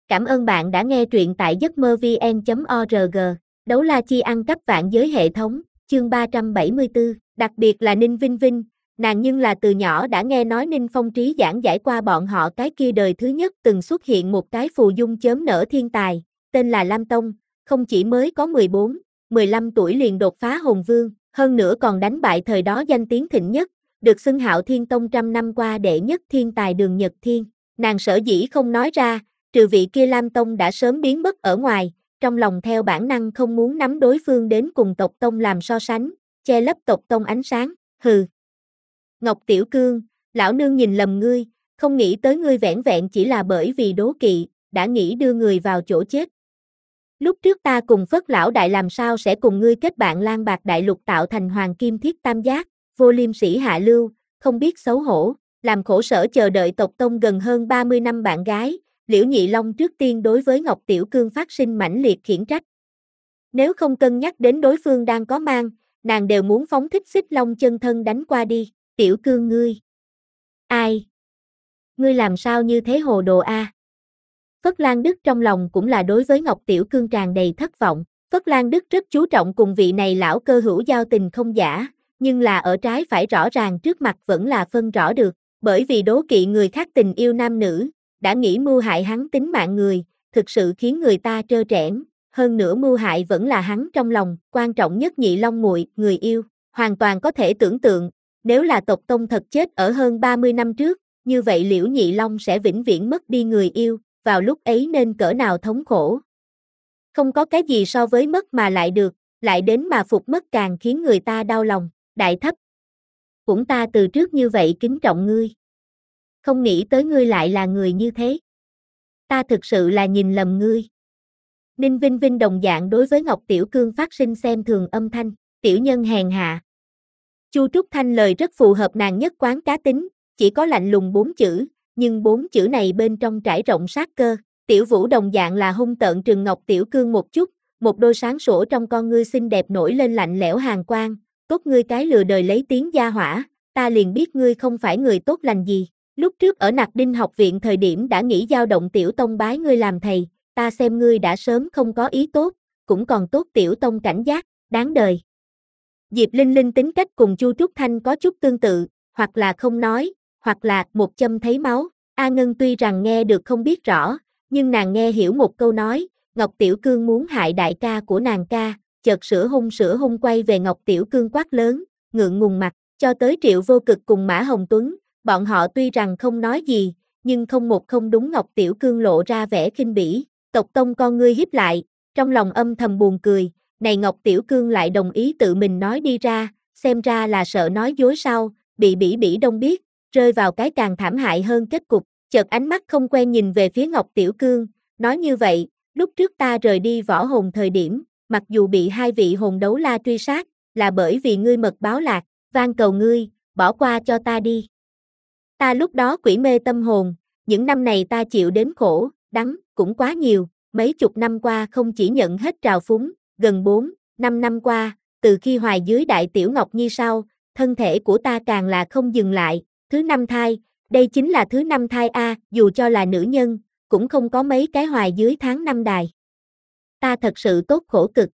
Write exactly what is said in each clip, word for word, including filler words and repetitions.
Cảm ơn bạn đã nghe truyện tại giấc mơ vn chấm org. Đấu la chi ăn cắp vạn giới hệ thống, chương ba trăm bảy mươi tư, đặc biệt là Ninh Vinh Vinh, nàng nhưng là từ nhỏ đã nghe nói Ninh Phong Trí giảng giải qua bọn họ cái kia đời thứ nhất từng xuất hiện một cái phù dung chớm nở thiên tài, tên là Lam Tông, không chỉ mới có mười bốn, mười lăm tuổi liền đột phá hồn vương, hơn nữa còn đánh bại thời đó danh tiếng thịnh nhất, được xưng Hạo Thiên Tông trăm năm qua đệ nhất thiên tài Đường Nhật Thiên. Nàng sở dĩ không nói ra, trừ vị kia Lam Tông đã sớm biến mất ở ngoài, trong lòng theo bản năng không muốn nắm đối phương đến cùng tộc tông làm so sánh, che lấp tộc tông ánh sáng, hừ. Ngọc Tiểu Cương, lão nương nhìn lầm ngươi, không nghĩ tới ngươi vẻn vẹn chỉ là bởi vì đố kỵ, đã nghĩ đưa người vào chỗ chết. Lúc trước ta cùng Phất lão đại làm sao sẽ cùng ngươi kết bạn Lan Bạc Đại Lục tạo thành Hoàng Kim Thiết Tam Giác, vô liêm sĩ hạ lưu, không biết xấu hổ, làm khổ sở chờ đợi tộc tông gần hơn ba mươi năm bạn gái. Liễu Nhị Long trước tiên đối với Ngọc Tiểu Cương phát sinh mãnh liệt khiển trách. Nếu không cân nhắc đến đối phương đang có mang, nàng đều muốn phóng thích xích long chân thân đánh qua đi. Tiểu Cương ngươi. Ai? Ngươi làm sao như thế hồ đồ a? À? Phất Lan Đức trong lòng cũng là đối với Ngọc Tiểu Cương tràn đầy thất vọng. Phất Lan Đức rất chú trọng cùng vị này lão cơ hữu giao tình không giả, nhưng là ở trái phải rõ ràng trước mặt vẫn là phân rõ được, bởi vì đố kỵ người khác tình yêu nam nữ, đã nghĩ mưu hại hắn tính mạng người, thực sự khiến người ta trơ trẽn, hơn nữa mưu hại vẫn là hắn trong lòng, quan trọng nhất Nhị Long muội, người yêu, hoàn toàn có thể tưởng tượng, nếu là tộc tông thật chết ở hơn ba mươi năm trước, như vậy Liễu Nhị Long sẽ vĩnh viễn mất đi người yêu, vào lúc ấy nên cỡ nào thống khổ. Không có cái gì so với mất mà lại được, lại đến mà phục mất càng khiến người ta đau lòng, đại thấp. Cũng ta từ trước như vậy kính trọng ngươi. Không nghĩ tới ngươi lại là người như thế. Ta thực sự là nhìn lầm ngươi. Ninh Vinh Vinh đồng dạng đối với Ngọc Tiểu Cương phát sinh xem thường âm thanh, tiểu nhân hèn hạ. Chu Trúc Thanh lời rất phù hợp nàng nhất quán cá tính, chỉ có lạnh lùng bốn chữ, nhưng bốn chữ này bên trong trải rộng sát cơ. Tiểu Vũ đồng dạng là hung tợn trừng Ngọc Tiểu Cương một chút, một đôi sáng sủa trong con ngươi xinh đẹp nổi lên lạnh lẽo hàn quang, tốt ngươi cái lừa đời lấy tiếng gia hỏa, ta liền biết ngươi không phải người tốt lành gì. Lúc trước ở Nặc Đinh học viện thời điểm đã nghĩ giao động Tiểu Tông bái ngươi làm thầy, ta xem ngươi đã sớm không có ý tốt, cũng còn tốt Tiểu Tông cảnh giác, đáng đời. Diệp Linh Linh tính cách cùng Chu Trúc Thanh có chút tương tự, hoặc là không nói, hoặc là một châm thấy máu. A Ngân tuy rằng nghe được không biết rõ, nhưng nàng nghe hiểu một câu nói, Ngọc Tiểu Cương muốn hại đại ca của nàng ca, chợt sửa hung sửa hung quay về Ngọc Tiểu Cương quát lớn, ngượng ngùng mặt, cho tới Triệu Vô Cực cùng Mã Hồng Tuấn. Bọn họ tuy rằng không nói gì, nhưng không một không đúng Ngọc Tiểu Cương lộ ra vẻ khinh bỉ, tộc tông con ngươi híp lại, trong lòng âm thầm buồn cười, này Ngọc Tiểu Cương lại đồng ý tự mình nói đi ra, xem ra là sợ nói dối sau, bị bỉ bỉ đông biết, rơi vào cái càng thảm hại hơn kết cục, chợt ánh mắt không quen nhìn về phía Ngọc Tiểu Cương, nói như vậy, lúc trước ta rời đi võ hồn thời điểm, mặc dù bị hai vị hồn đấu la truy sát, là bởi vì ngươi mật báo lạc, van cầu ngươi, bỏ qua cho ta đi. Ta lúc đó quỷ mê tâm hồn, những năm này ta chịu đến khổ, đắng, cũng quá nhiều, mấy chục năm qua không chỉ nhận hết trào phúng, gần bốn, năm năm qua, từ khi hoài dưới Đại Tiểu Ngọc Nhi sau, thân thể của ta càng là không dừng lại, thứ năm thai, đây chính là thứ năm thai a, dù cho là nữ nhân, cũng không có mấy cái hoài dưới tháng năm đài. Ta thật sự tốt khổ cực.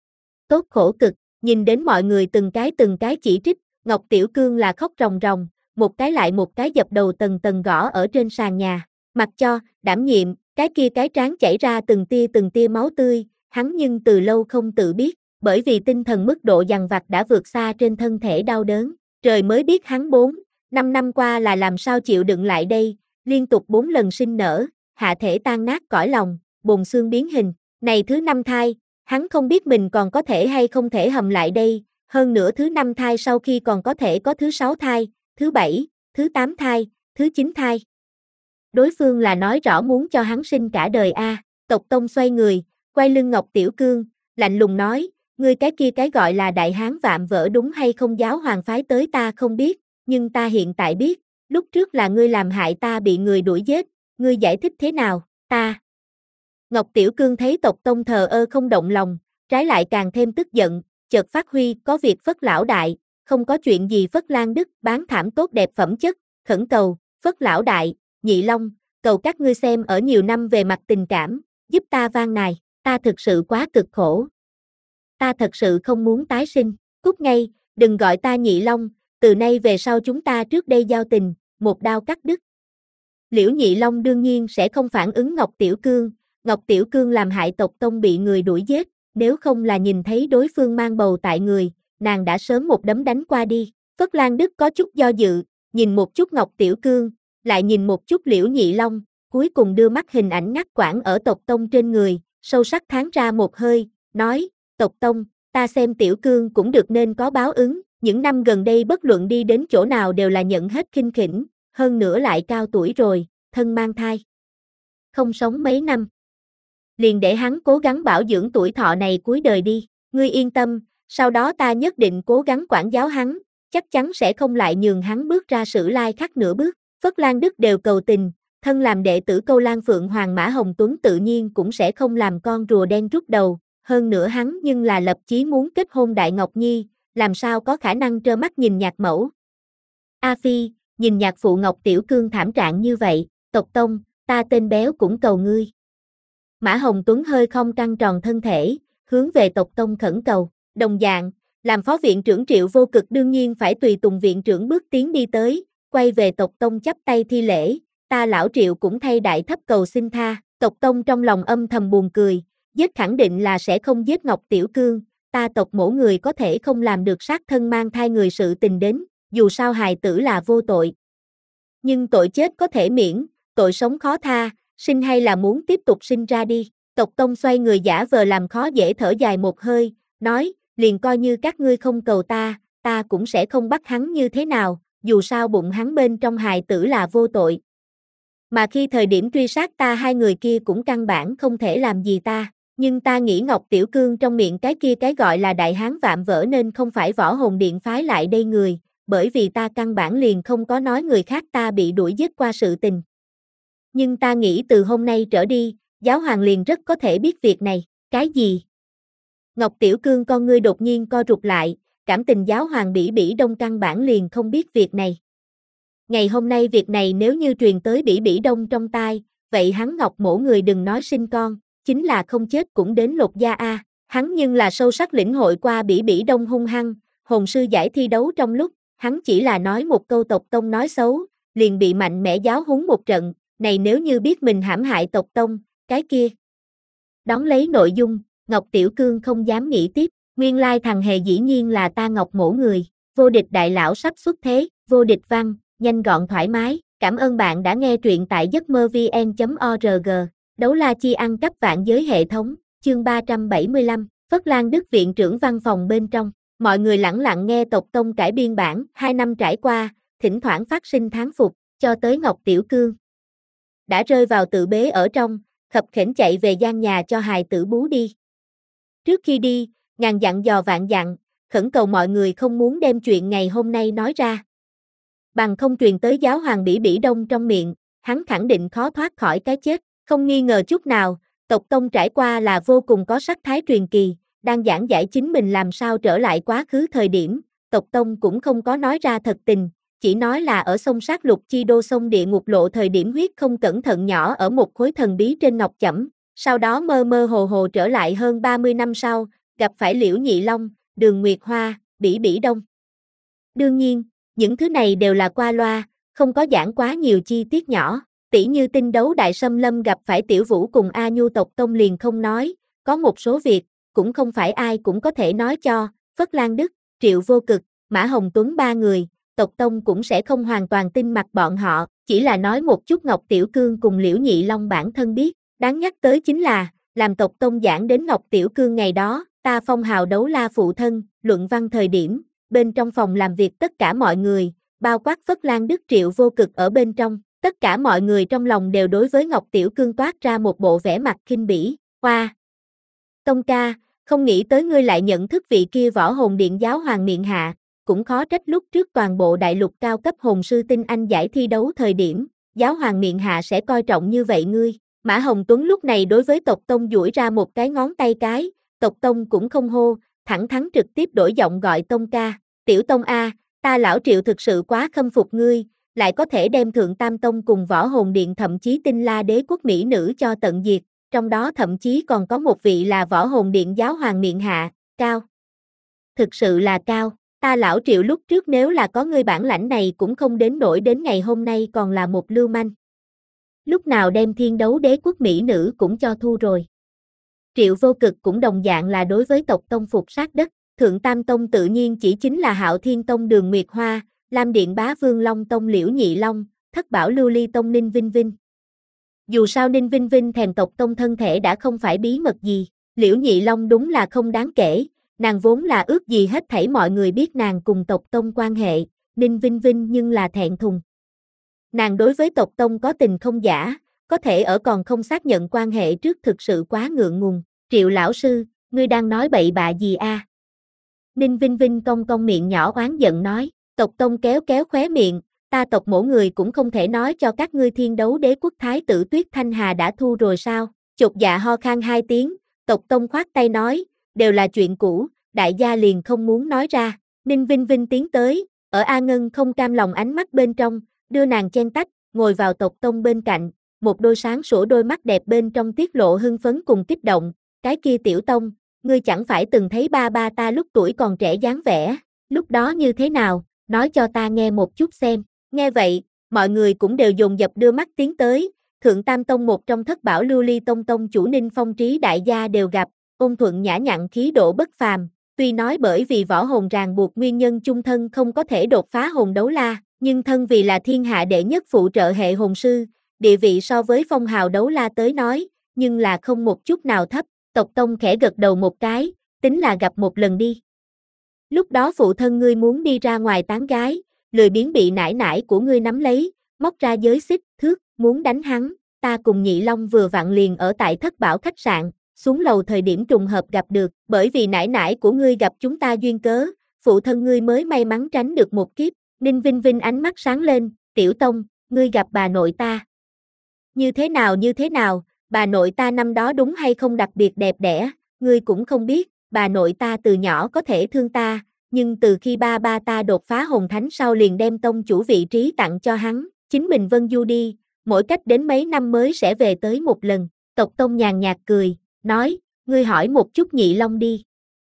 Tốt khổ cực, nhìn đến mọi người từng cái từng cái chỉ trích, Ngọc Tiểu Cương là khóc ròng ròng, một cái lại một cái dập đầu tầng tầng gõ ở trên sàn nhà, mặc cho, đảm nhiệm, cái kia cái trán chảy ra từng tia từng tia máu tươi, hắn nhưng từ lâu không tự biết, bởi vì tinh thần mức độ dằn vặt đã vượt xa trên thân thể đau đớn, trời mới biết hắn bốn, năm năm qua là làm sao chịu đựng lại đây, liên tục bốn lần sinh nở, hạ thể tan nát cõi lòng, bồn xương biến hình, này thứ năm thai, hắn không biết mình còn có thể hay không thể hầm lại đây, hơn nữa thứ năm thai sau khi còn có thể có thứ sáu thai, thứ bảy, thứ tám thai, thứ chín thai. Đối phương là nói rõ muốn cho hắn sinh cả đời a. Tộc Tông xoay người, quay lưng Ngọc Tiểu Cương, lạnh lùng nói, ngươi cái kia cái gọi là đại hán vạm vỡ đúng hay không giáo hoàng phái tới ta không biết, nhưng ta hiện tại biết, lúc trước là ngươi làm hại ta bị người đuổi giết, ngươi giải thích thế nào, ta. Ngọc Tiểu Cương thấy tộc Tông thờ ơ không động lòng, trái lại càng thêm tức giận, chợt phát huy có việc Phất lão đại, không có chuyện gì Phất Lan Đức bán thảm tốt đẹp phẩm chất, khẩn cầu, Phất lão đại, Nhị Long, cầu các ngươi xem ở nhiều năm về mặt tình cảm, giúp ta van nài, ta thực sự quá cực khổ. Ta thật sự không muốn tái sinh, cút ngay, đừng gọi ta Nhị Long, từ nay về sau chúng ta trước đây giao tình, một đao cắt đứt. Liễu Nhị Long đương nhiên sẽ không phản ứng Ngọc Tiểu Cương, Ngọc Tiểu Cương làm hại tộc tông bị người đuổi giết, nếu không là nhìn thấy đối phương mang bầu tại người, nàng đã sớm một đấm đánh qua đi. Phất Lan Đức có chút do dự, nhìn một chút Ngọc Tiểu Cương, lại nhìn một chút Liễu Nhị Long, cuối cùng đưa mắt hình ảnh ngắt quãng ở tộc tông trên người, sâu sắc thán ra một hơi, nói, tộc tông, ta xem Tiểu Cương cũng được nên có báo ứng, những năm gần đây bất luận đi đến chỗ nào đều là nhận hết khinh khỉnh, hơn nữa lại cao tuổi rồi, thân mang thai. Không sống mấy năm. Liền để hắn cố gắng bảo dưỡng tuổi thọ này cuối đời đi, ngươi yên tâm, sau đó ta nhất định cố gắng quản giáo hắn, chắc chắn sẽ không lại nhường hắn bước ra sử lai khắc nửa bước. Phất Lan Đức đều cầu tình, thân làm đệ tử Câu Lan Phượng Hoàng Mã Hồng Tuấn tự nhiên cũng sẽ không làm con rùa đen rút đầu, hơn nữa hắn nhưng là lập chí muốn kết hôn Đại Ngọc Nhi, làm sao có khả năng trơ mắt nhìn nhạc mẫu. A Phi, nhìn nhạc phụ Ngọc Tiểu Cương thảm trạng như vậy, tộc tông, ta tên béo cũng cầu ngươi. Mã Hồng Tuấn hơi không căng tròn thân thể, hướng về tộc tông khẩn cầu, đồng dạng, làm phó viện trưởng Triệu Vô Cực đương nhiên phải tùy tùng viện trưởng bước tiến đi tới, quay về tộc tông chắp tay thi lễ, ta lão Triệu cũng thay đại thấp cầu xin tha, tộc tông trong lòng âm thầm buồn cười, giết khẳng định là sẽ không giết Ngọc Tiểu Cương, ta tộc mỗi người có thể không làm được sát thân mang thai người sự tình đến, dù sao hài tử là vô tội. Nhưng tội chết có thể miễn, tội sống khó tha, sinh hay là muốn tiếp tục sinh ra đi, tộc tông xoay người giả vờ làm khó dễ thở dài một hơi, nói, liền coi như các ngươi không cầu ta, ta cũng sẽ không bắt hắn như thế nào, dù sao bụng hắn bên trong hài tử là vô tội. Mà khi thời điểm truy sát ta hai người kia cũng căn bản không thể làm gì ta, nhưng ta nghĩ Ngọc Tiểu Cương trong miệng cái kia cái gọi là đại hán vạm vỡ nên không phải võ hồn điện phái lại đây người, bởi vì ta căn bản liền không có nói người khác ta bị đuổi giết qua sự tình. Nhưng ta nghĩ từ hôm nay trở đi, giáo hoàng liền rất có thể biết việc này, cái gì? Ngọc Tiểu Cương con ngươi đột nhiên co rụt lại, cảm tình giáo hoàng Bỉ Bỉ Đông căn bản liền không biết việc này. Ngày hôm nay việc này nếu như truyền tới Bỉ Bỉ Đông trong tai, vậy hắn Ngọc mổ người đừng nói sinh con, chính là không chết cũng đến lột da a. Hắn nhưng là sâu sắc lĩnh hội qua Bỉ Bỉ Đông hung hăng, hồn sư giải thi đấu trong lúc, hắn chỉ là nói một câu tộc tông nói xấu, liền bị mạnh mẽ giáo huấn một trận, này nếu như biết mình hãm hại tộc tông, cái kia. Đón lấy nội dung, Ngọc Tiểu Cương không dám nghĩ tiếp, nguyên lai thằng hề dĩ nhiên là ta Ngọc mổ người, vô địch đại lão sắp xuất thế, vô địch văn, nhanh gọn thoải mái, cảm ơn bạn đã nghe truyện tại giấc mơ vn chấm org, đấu la chi ăn cắp vạn giới hệ thống, chương ba trăm bảy mươi lăm, Phất Lan Đức viện trưởng văn phòng bên trong, mọi người lẳng lặng nghe tộc tông cải biên bản, hai năm trải qua, thỉnh thoảng phát sinh thán phục, cho tới Ngọc Tiểu Cương. Đã rơi vào tự bế ở trong, khập khểnh chạy về gian nhà cho hài tử bú đi. Trước khi đi, ngàn dặn dò vạn dặn, khẩn cầu mọi người không muốn đem chuyện ngày hôm nay nói ra. Bằng không truyền tới giáo hoàng Bỉ Bỉ Đông trong miệng, hắn khẳng định khó thoát khỏi cái chết, không nghi ngờ chút nào, tộc tông trải qua là vô cùng có sắc thái truyền kỳ, đang giảng giải chính mình làm sao trở lại quá khứ thời điểm, tộc tông cũng không có nói ra thật tình, chỉ nói là ở sông sát lục chi đô sông địa ngục lộ thời điểm huyết không cẩn thận nhỏ ở một khối thần bí trên ngọc chẩm, sau đó mơ mơ hồ hồ trở lại hơn ba mươi năm sau, gặp phải Liễu Nhị Long, Đường Nguyệt Hoa, Bỉ Bỉ Đông. Đương nhiên, những thứ này đều là qua loa, không có giảng quá nhiều chi tiết nhỏ, tỉ như tinh đấu đại xâm lâm gặp phải Tiểu Vũ cùng A Nhu tộc tông liền không nói, có một số việc, cũng không phải ai cũng có thể nói cho, Phất Lan Đức, Triệu Vô Cực, Mã Hồng Tuấn ba người, tộc tông cũng sẽ không hoàn toàn tin mặt bọn họ, chỉ là nói một chút Ngọc Tiểu Cương cùng Liễu Nhị Long bản thân biết, đáng nhắc tới chính là, làm tộc tông giảng đến Ngọc Tiểu Cương ngày đó, ta phong hào đấu la phụ thân, luận văn thời điểm, bên trong phòng làm việc tất cả mọi người, bao quát Phất Lan Đức Triệu Vô Cực ở bên trong, tất cả mọi người trong lòng đều đối với Ngọc Tiểu Cương toát ra một bộ vẻ mặt khinh bỉ, hoa. Tông ca, không nghĩ tới ngươi lại nhận thức vị kia võ hồn điện giáo hoàng miệng hạ, cũng khó trách lúc trước toàn bộ đại lục cao cấp hồn sư tinh anh giải thi đấu thời điểm, giáo hoàng miệng hạ sẽ coi trọng như vậy ngươi. Mã Hồng Tuấn lúc này đối với tộc tông duỗi ra một cái ngón tay cái, tộc tông cũng không hô, thẳng thắn trực tiếp đổi giọng gọi tông ca, tiểu tông a, ta lão Triệu thực sự quá khâm phục ngươi, lại có thể đem Thượng Tam Tông cùng Võ Hồn Điện thậm chí Tinh La Đế quốc mỹ nữ cho tận diệt, trong đó thậm chí còn có một vị là Võ Hồn Điện giáo hoàng miện hạ, cao. Thực sự là cao, ta lão Triệu lúc trước nếu là có ngươi bản lãnh này cũng không đến nỗi đến ngày hôm nay còn là một lưu manh. Lúc nào đem Thiên Đấu Đế quốc mỹ nữ cũng cho thu rồi. Triệu Vô Cực cũng đồng dạng là đối với tộc tông phục sát đất, Thượng Tam Tông tự nhiên chỉ chính là Hạo Thiên Tông Đường Nguyệt Hoa, Lam Điện Bá Vương Long Tông Liễu Nhị Long, Thất Bảo Lưu Ly Tông Ninh Vinh Vinh. Dù sao Ninh Vinh Vinh thèm tộc tông thân thể đã không phải bí mật gì, Liễu Nhị Long đúng là không đáng kể, nàng vốn là ước gì hết thảy mọi người biết nàng cùng tộc tông quan hệ, Ninh Vinh Vinh nhưng là thẹn thùng. Nàng đối với tộc tông có tình không giả, có thể ở còn không xác nhận quan hệ trước thực sự quá ngượng ngùng. Triệu lão sư, ngươi đang nói bậy bạ gì a? À? Ninh Vinh Vinh cong cong miệng nhỏ oán giận nói, tộc tông kéo kéo khóe miệng, ta tộc mỗi người cũng không thể nói cho các ngươi Thiên Đấu Đế quốc thái tử Tuyết Thanh Hà đã thu rồi sao? Chột dạ ho khan hai tiếng, tộc tông khoát tay nói, đều là chuyện cũ, đại gia liền không muốn nói ra. Ninh Vinh Vinh tiến tới, ở A Ngân không cam lòng ánh mắt bên trong, đưa nàng chen tách, ngồi vào tộc tông bên cạnh, một đôi sáng sủa đôi mắt đẹp bên trong tiết lộ hưng phấn cùng kích động, cái kia tiểu tông, ngươi chẳng phải từng thấy ba ba ta lúc tuổi còn trẻ dáng vẻ, lúc đó như thế nào, nói cho ta nghe một chút xem. Nghe vậy, mọi người cũng đều dồn dập đưa mắt tiến tới, Thượng Tam Tông một trong Thất Bảo Lưu Ly Tông tông chủ Ninh Phong Trí đại gia đều gặp, ôn thuận nhã nhặn khí độ bất phàm, tuy nói bởi vì võ hồn ràng buộc nguyên nhân chung thân không có thể đột phá hồn đấu la, nhưng thân vì là thiên hạ đệ nhất phụ trợ hệ hồn sư, địa vị so với phong hào đấu la tới nói, nhưng là không một chút nào thấp, tộc tông khẽ gật đầu một cái, tính là gặp một lần đi. Lúc đó phụ thân ngươi muốn đi ra ngoài tán gái, lười biếng bị nải nải của ngươi nắm lấy, móc ra giới xích, thước, muốn đánh hắn, ta cùng Nhị Long vừa vặn liền ở tại Thất Bảo khách sạn, xuống lầu thời điểm trùng hợp gặp được, bởi vì nải nải của ngươi gặp chúng ta duyên cớ, phụ thân ngươi mới may mắn tránh được một kiếp. Ninh Vinh Vinh ánh mắt sáng lên, tiểu tông, ngươi gặp bà nội ta. Như thế nào như thế nào, bà nội ta năm đó đúng hay không đặc biệt đẹp đẽ, ngươi cũng không biết, bà nội ta từ nhỏ có thể thương ta, nhưng từ khi ba ba ta đột phá hồn thánh sau liền đem tông chủ vị trí tặng cho hắn, chính mình vân du đi, mỗi cách đến mấy năm mới sẽ về tới một lần. Tộc tông nhàn nhạt cười, nói, ngươi hỏi một chút Nhị Long đi.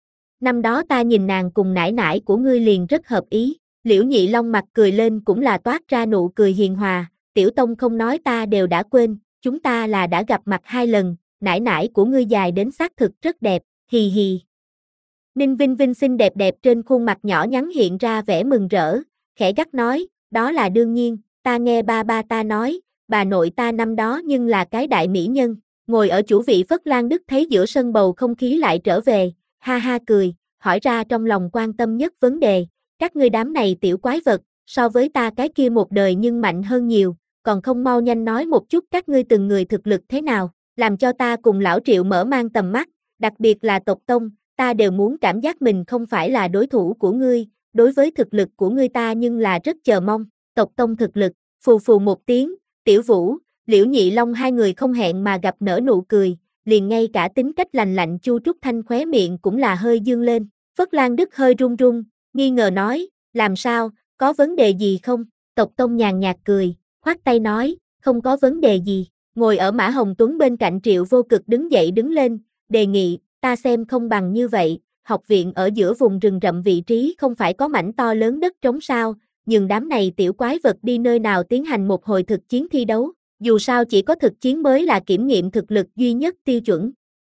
Năm đó ta nhìn nàng cùng nải nải của ngươi liền rất hợp ý. Liễu Nhị Long mặt cười lên cũng là toát ra nụ cười hiền hòa, tiểu tông không nói ta đều đã quên, chúng ta là đã gặp mặt hai lần, nải nải của ngươi dài đến xác thực rất đẹp, hì hì. Ninh Vinh Vinh xinh đẹp đẹp trên khuôn mặt nhỏ nhắn hiện ra vẻ mừng rỡ, khẽ gắt nói, đó là đương nhiên, ta nghe ba ba ta nói, bà nội ta năm đó nhưng là cái đại mỹ nhân, ngồi ở chủ vị Phất Lan Đức thấy giữa sân bầu không khí lại trở về, ha ha cười, hỏi ra trong lòng quan tâm nhất vấn đề. Các ngươi đám này tiểu quái vật, so với ta cái kia một đời nhưng mạnh hơn nhiều, còn không mau nhanh nói một chút các ngươi từng người thực lực thế nào, làm cho ta cùng lão Triệu mở mang tầm mắt, đặc biệt là tộc tông, ta đều muốn cảm giác mình không phải là đối thủ của ngươi, đối với thực lực của ngươi ta nhưng là rất chờ mong. Tộc tông thực lực, phù phù một tiếng, Tiểu Vũ, Liễu Nhị Long hai người không hẹn mà gặp nở nụ cười, liền ngay cả tính cách lành lạnh Chu Trúc Thanh khóe miệng cũng là hơi dương lên, Phất Lan Đức hơi run run, nghi ngờ nói, làm sao, có vấn đề gì không? Tộc tông nhàn nhạt cười, khoát tay nói, không có vấn đề gì, ngồi ở Mã Hồng Tuấn bên cạnh Triệu Vô Cực đứng dậy đứng lên, đề nghị, ta xem không bằng như vậy, học viện ở giữa vùng rừng rậm vị trí không phải có mảnh to lớn đất trống sao, nhưng đám này tiểu quái vật đi nơi nào tiến hành một hồi thực chiến thi đấu, dù sao chỉ có thực chiến mới là kiểm nghiệm thực lực duy nhất tiêu chuẩn.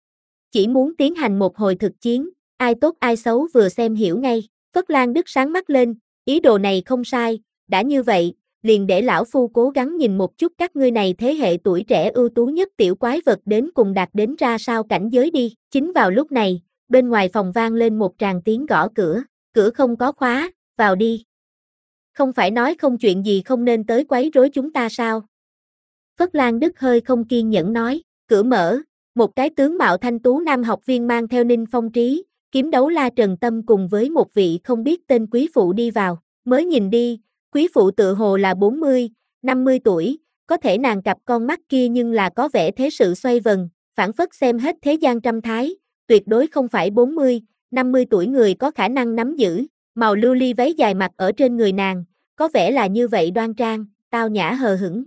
Chỉ muốn tiến hành một hồi thực chiến, ai tốt ai xấu vừa xem hiểu ngay. Phất Lan Đức sáng mắt lên, ý đồ này không sai, đã như vậy, liền để lão phu cố gắng nhìn một chút các ngươi này thế hệ tuổi trẻ ưu tú nhất tiểu quái vật đến cùng đạt đến ra sao cảnh giới đi. Chính vào lúc này, bên ngoài phòng vang lên một tràng tiếng gõ cửa, cửa không có khóa, vào đi. Không phải nói không chuyện gì không nên tới quấy rối chúng ta sao? Phất Lan Đức hơi không kiên nhẫn nói, cửa mở, một cái tướng mạo thanh tú nam học viên mang theo Ninh Phong Trí, Kiếm Đấu La Trần Tâm cùng với một vị không biết tên quý phụ đi vào, mới nhìn đi, quý phụ tự hồ là bốn mươi, năm mươi tuổi, có thể nàng cặp con mắt kia nhưng là có vẻ thế sự xoay vần, phảng phất xem hết thế gian trăm thái, tuyệt đối không phải bốn mươi, năm mươi tuổi người có khả năng nắm giữ, màu lưu ly váy dài mặc ở trên người nàng, có vẻ là như vậy đoan trang, tao nhã hờ hững.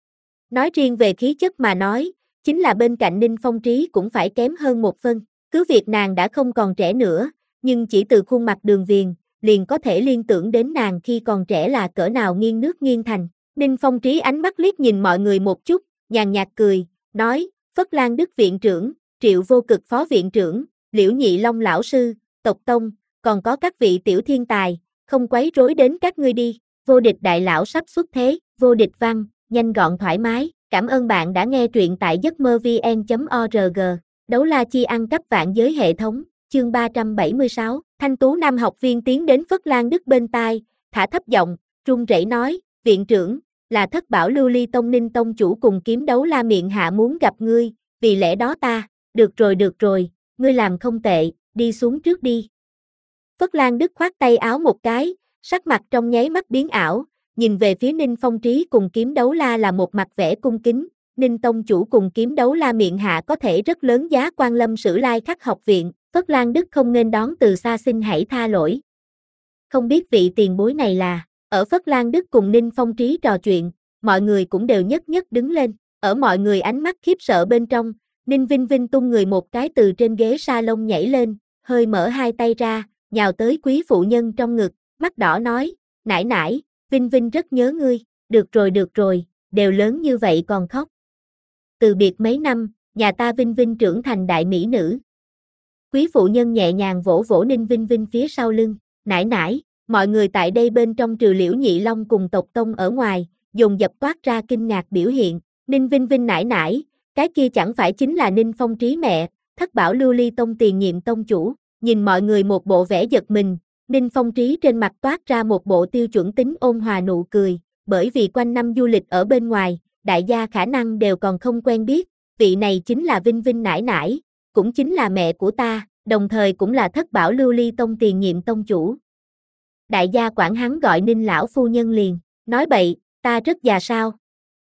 Nói riêng về khí chất mà nói, chính là bên cạnh Ninh Phong Trí cũng phải kém hơn một phân. Cứ việc nàng đã không còn trẻ nữa, nhưng chỉ từ khuôn mặt đường viền, liền có thể liên tưởng đến nàng khi còn trẻ là cỡ nào nghiêng nước nghiêng thành. Ninh Phong Trí ánh mắt liếc nhìn mọi người một chút, nhàn nhạt cười, nói, Phất Lan Đức viện trưởng, Triệu Vô Cực phó viện trưởng, Liễu Nhị Long lão sư, Tộc Tông, còn có các vị tiểu thiên tài, không quấy rối đến các ngươi đi. Vô Địch đại lão sắp xuất thế, Vô Địch văn, nhanh gọn thoải mái. Cảm ơn bạn đã nghe truyện tại giấc mơ vn chấm org. Đấu la chi ăn cắp vạn giới hệ thống, chương ba trăm bảy mươi sáu. Thanh tú nam học viên tiến đến Phất Lan Đức bên tai, thả thấp giọng, run rẩy nói, viện trưởng, là Thất Bảo Lưu Ly Tông Ninh tông chủ cùng Kiếm Đấu La miệng hạ muốn gặp ngươi, vì lẽ đó ta, được rồi được rồi, ngươi làm không tệ, đi xuống trước đi. Phất Lan Đức khoát tay áo một cái, sắc mặt trong nháy mắt biến ảo, nhìn về phía Ninh Phong Trí cùng Kiếm Đấu La là một mặt vẻ cung kính. Ninh tông chủ cùng Kiếm Đấu La miệng hạ có thể rất lớn giá quan lâm Sử Lai Khắc học viện, Phất Lan Đức không nên đón từ xa xin hãy tha lỗi. Không biết vị tiền bối này là, ở Phất Lan Đức cùng Ninh Phong Trí trò chuyện, mọi người cũng đều nhất nhất đứng lên, ở mọi người ánh mắt khiếp sợ bên trong, Ninh Vinh Vinh tung người một cái từ trên ghế salon nhảy lên, hơi mở hai tay ra, nhào tới quý phụ nhân trong ngực, mắt đỏ nói, nãi nãi, Vinh Vinh rất nhớ ngươi, được rồi được rồi, đều lớn như vậy còn khóc. Từ biệt mấy năm, nhà ta Vinh Vinh trưởng thành đại mỹ nữ. Quý phụ nhân nhẹ nhàng vỗ vỗ Ninh Vinh Vinh phía sau lưng, nãi nãi, mọi người tại đây bên trong trừ Liễu Nhị Long cùng Tộc Tông ở ngoài, dồn dập toát ra kinh ngạc biểu hiện, Ninh Vinh Vinh nãi nãi, cái kia chẳng phải chính là Ninh Phong Trí mẹ, Thất Bảo Lưu Ly Tông tiền nhiệm tông chủ, nhìn mọi người một bộ vẻ giật mình, Ninh Phong Trí trên mặt toát ra một bộ tiêu chuẩn tính ôn hòa nụ cười, bởi vì quanh năm du lịch ở bên ngoài, đại gia khả năng đều còn không quen biết, vị này chính là Vinh Vinh nãi nãi, cũng chính là mẹ của ta, đồng thời cũng là Thất Bảo Lưu Ly Tông tiền nhiệm tông chủ. Đại gia quản hắn gọi Ninh lão phu nhân liền, nói bậy, ta rất già sao?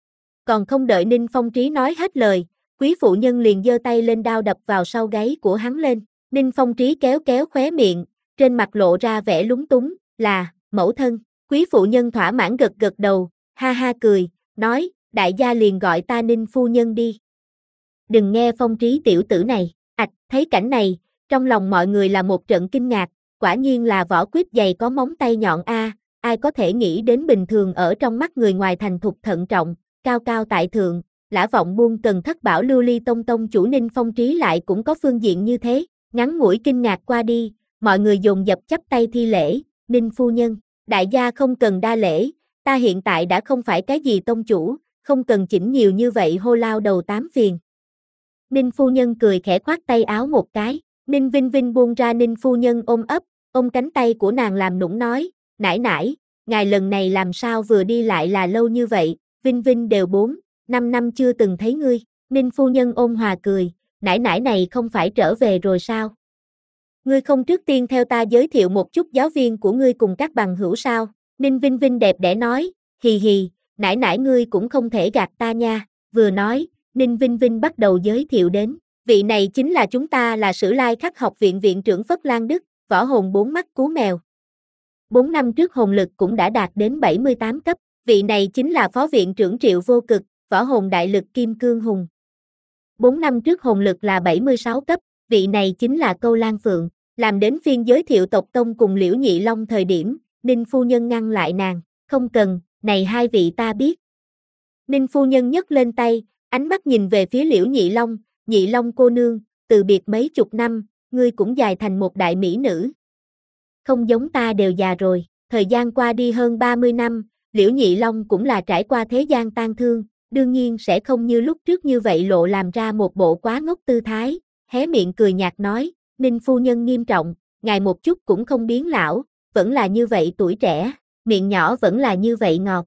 Còn không đợi Ninh Phong Trí nói hết lời, quý phụ nhân liền giơ tay lên đao đập vào sau gáy của hắn lên, Ninh Phong Trí kéo kéo khóe miệng, trên mặt lộ ra vẻ lúng túng, là, mẫu thân, quý phụ nhân thỏa mãn gật gật đầu, ha ha cười, nói, đại gia liền gọi ta Ninh phu nhân đi. Đừng nghe Phong Trí tiểu tử này, ạch, thấy cảnh này, trong lòng mọi người là một trận kinh ngạc, quả nhiên là vỏ quýt dày có móng tay nhọn a, ai có thể nghĩ đến bình thường ở trong mắt người ngoài thành thục thận trọng, cao cao tại thượng, lã vọng buông cần Thất Bảo Lưu Ly Tông tông chủ Ninh Phong Trí lại cũng có phương diện như thế, ngắn ngủi kinh ngạc qua đi, mọi người dồn dập chắp tay thi lễ, Ninh phu nhân, đại gia không cần đa lễ, ta hiện tại đã không phải cái gì tông chủ, không cần chỉnh nhiều như vậy hô lao đầu tám phiền. Ninh phu nhân cười khẽ khoát tay áo một cái, Ninh Vinh Vinh buông ra Ninh phu nhân ôm ấp, ôm cánh tay của nàng làm nũng nói, nãi nãi, ngài lần này làm sao vừa đi lại là lâu như vậy, Vinh Vinh đều bốn, năm năm chưa từng thấy ngươi, Ninh phu nhân ôn hòa cười, nãi nãi này không phải trở về rồi sao? Ngươi không trước tiên theo ta giới thiệu một chút giáo viên của ngươi cùng các bằng hữu sao? Ninh Vinh Vinh đẹp đẽ nói, hì hì, nãi nãi ngươi cũng không thể gạt ta nha, vừa nói, Ninh Vinh Vinh bắt đầu giới thiệu đến, vị này chính là chúng ta là Sử Lai Khắc học viện viện trưởng Phất Lan Đức, võ hồn bốn mắt cú mèo. Bốn năm trước hồn lực cũng đã đạt đến bảy mươi tám cấp, vị này chính là phó viện trưởng Triệu Vô Cực, võ hồn đại lực Kim Cương Hùng. Bốn năm trước hồn lực là bảy mươi sáu cấp, vị này chính là Câu Lan Phượng, làm đến phiên giới thiệu Tộc Tông cùng Liễu Nhị Long thời điểm, Ninh phu nhân ngăn lại nàng, không cần, này hai vị ta biết. Ninh phu nhân nhấc lên tay, ánh mắt nhìn về phía Liễu Nhị Long, Nhị Long cô nương, từ biệt mấy chục năm, ngươi cũng dài thành một đại mỹ nữ. Không giống ta đều già rồi, thời gian qua đi hơn ba mươi năm, Liễu Nhị Long cũng là trải qua thế gian tang thương, đương nhiên sẽ không như lúc trước như vậy lộ làm ra một bộ quá ngốc tư thái, hé miệng cười nhạt nói, Ninh phu nhân nghiêm trọng, ngài một chút cũng không biến lão, vẫn là như vậy tuổi trẻ, miệng nhỏ vẫn là như vậy ngọt.